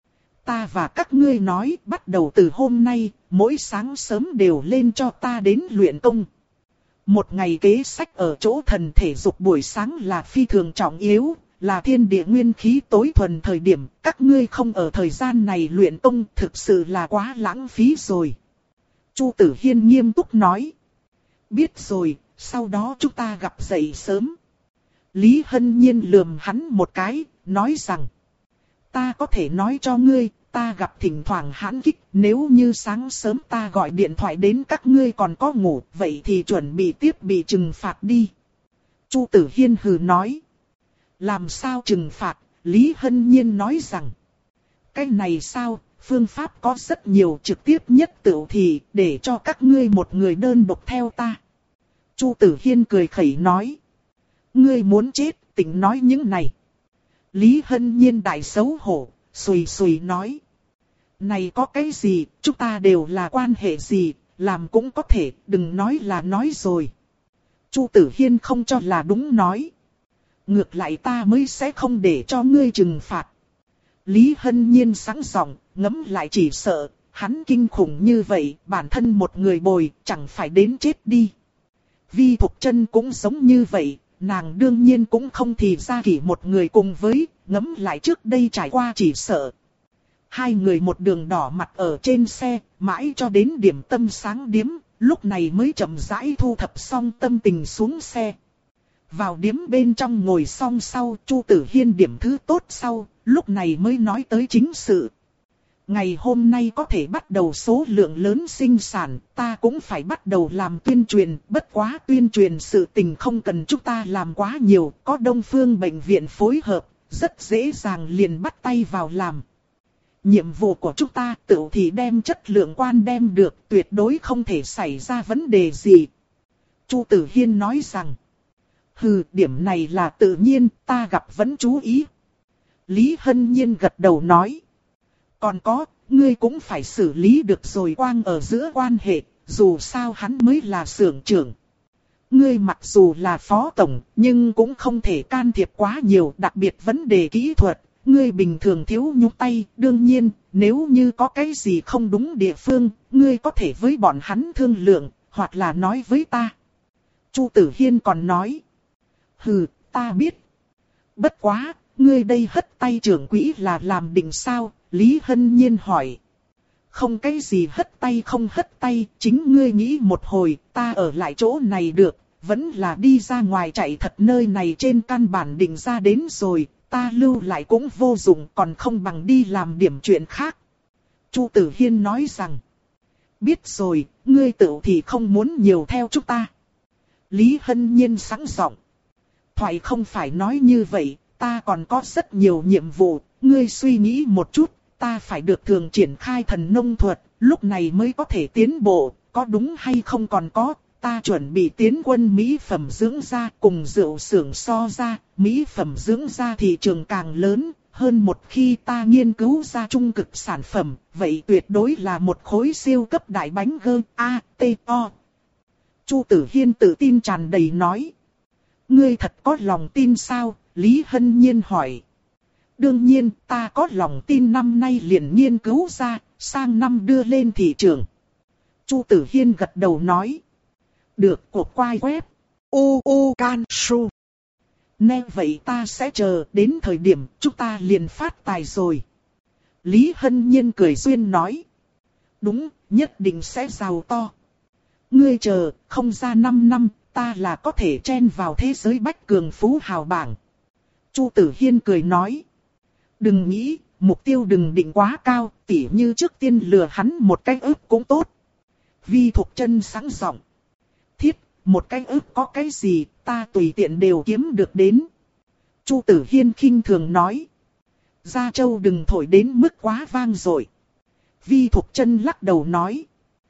Ta và các ngươi nói, bắt đầu từ hôm nay, mỗi sáng sớm đều lên cho ta đến luyện công. Một ngày kế sách ở chỗ thần thể dục buổi sáng là phi thường trọng yếu. Là thiên địa nguyên khí tối thuần thời điểm, các ngươi không ở thời gian này luyện công thực sự là quá lãng phí rồi. Chu Tử Hiên nghiêm túc nói. Biết rồi, sau đó chúng ta gặp dậy sớm. Lý Hân Nhiên lườm hắn một cái, nói rằng. Ta có thể nói cho ngươi, ta gặp thỉnh thoảng hãn kích, nếu như sáng sớm ta gọi điện thoại đến các ngươi còn có ngủ, vậy thì chuẩn bị tiếp bị trừng phạt đi. Chu Tử Hiên hừ nói. Làm sao trừng phạt, Lý Hân Nhiên nói rằng. Cái này sao, phương pháp có rất nhiều, trực tiếp nhất tựu thì, để cho các ngươi một người đơn độc theo ta. Chu Tử Hiên cười khẩy nói. Ngươi muốn chết, tỉnh nói những này. Lý Hân Nhiên đại xấu hổ, xùy xùy nói. Này có cái gì, chúng ta đều là quan hệ gì, làm cũng có thể, đừng nói là nói rồi. Chu Tử Hiên không cho là đúng nói. Ngược lại ta mới sẽ không để cho ngươi trừng phạt. Lý Hân Nhiên sẵn giọng, ngẫm lại chỉ sợ, hắn kinh khủng như vậy, bản thân một người bồi, chẳng phải đến chết đi. Vi Thục Chân cũng giống như vậy, nàng đương nhiên cũng không thì ra kỷ một người cùng với, ngẫm lại trước đây trải qua chỉ sợ. Hai người một đường đỏ mặt ở trên xe, mãi cho đến điểm tâm sáng điếm, lúc này mới chậm rãi thu thập xong tâm tình xuống xe. Vào điếm bên trong ngồi xong sau, Chu Tử Hiên điểm thứ tốt sau, lúc này mới nói tới chính sự. Ngày hôm nay có thể bắt đầu số lượng lớn sinh sản, ta cũng phải bắt đầu làm tuyên truyền, bất quá tuyên truyền sự tình không cần chúng ta làm quá nhiều, có Đông Phương Bệnh viện phối hợp, rất dễ dàng liền bắt tay vào làm. Nhiệm vụ của chúng ta tự thì đem chất lượng quan đem được, tuyệt đối không thể xảy ra vấn đề gì. Chu Tử Hiên nói rằng. Hừ, điểm này là tự nhiên, ta gặp vẫn chú ý. Lý Hân Nhiên gật đầu nói. Còn có, ngươi cũng phải xử lý được rồi Quang ở giữa quan hệ, dù sao hắn mới là xưởng trưởng. Ngươi mặc dù là phó tổng, nhưng cũng không thể can thiệp quá nhiều, đặc biệt vấn đề kỹ thuật. Ngươi bình thường thiếu nhúng tay, đương nhiên, nếu như có cái gì không đúng địa phương, ngươi có thể với bọn hắn thương lượng, hoặc là nói với ta. Chu Tử Hiên còn nói. Hừ, ta biết. Bất quá, ngươi đây hất tay trưởng quỹ là làm định sao? Lý Hân Nhiên hỏi. Không cái gì hất tay không hất tay, chính ngươi nghĩ một hồi, ta ở lại chỗ này được, vẫn là đi ra ngoài chạy thật, nơi này trên căn bản định ra đến rồi, ta lưu lại cũng vô dụng, còn không bằng đi làm điểm chuyện khác. Chu Tử Hiên nói rằng. Biết rồi, ngươi tự thì không muốn nhiều theo chúng ta. Lý Hân Nhiên sẵn giọng. Thoại không phải nói như vậy, ta còn có rất nhiều nhiệm vụ, ngươi suy nghĩ một chút, ta phải được thường triển khai thần nông thuật, lúc này mới có thể tiến bộ, có đúng hay không còn có, ta chuẩn bị tiến quân mỹ phẩm dưỡng da cùng rượu xưởng so ra, mỹ phẩm dưỡng da thị trường càng lớn, hơn một khi ta nghiên cứu ra trung cực sản phẩm, vậy tuyệt đối là một khối siêu cấp đại bánh gơ, A, T, O. Chu Tử Hiên tự tin tràn đầy nói. Ngươi thật có lòng tin sao? Lý Hân Nhiên hỏi. Đương nhiên, ta có lòng tin năm nay liền nghiên cứu ra, sang năm đưa lên thị trường. Chu Tử Hiên gật đầu nói. Được, cuộc quay web. u u can su. Nên vậy ta sẽ chờ, đến thời điểm chúng ta liền phát tài rồi. Lý Hân Nhiên cười duyên nói. Đúng, nhất định sẽ giàu to. Ngươi chờ, không ra năm năm, ta là có thể chen vào thế giới bách cường phú hào bảng. Chu Tử Hiên cười nói. Đừng nghĩ, mục tiêu đừng định quá cao, tỉ như trước tiên lừa hắn một cái ức cũng tốt. Vi Thục Chân sáng giọng. Thiết, một cái ức có cái gì, ta tùy tiện đều kiếm được đến. Chu Tử Hiên khinh thường nói. Gia Châu đừng thổi đến mức quá vang rồi. Vi Thục Chân lắc đầu nói.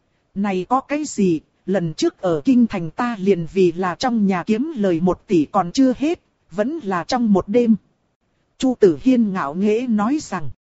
Này có cái gì, lần trước ở Kinh Thành ta liền vì là trong nhà kiếm lời một tỷ còn chưa hết, vẫn là trong một đêm. Chu Tử Hiên ngạo nghễ nói rằng.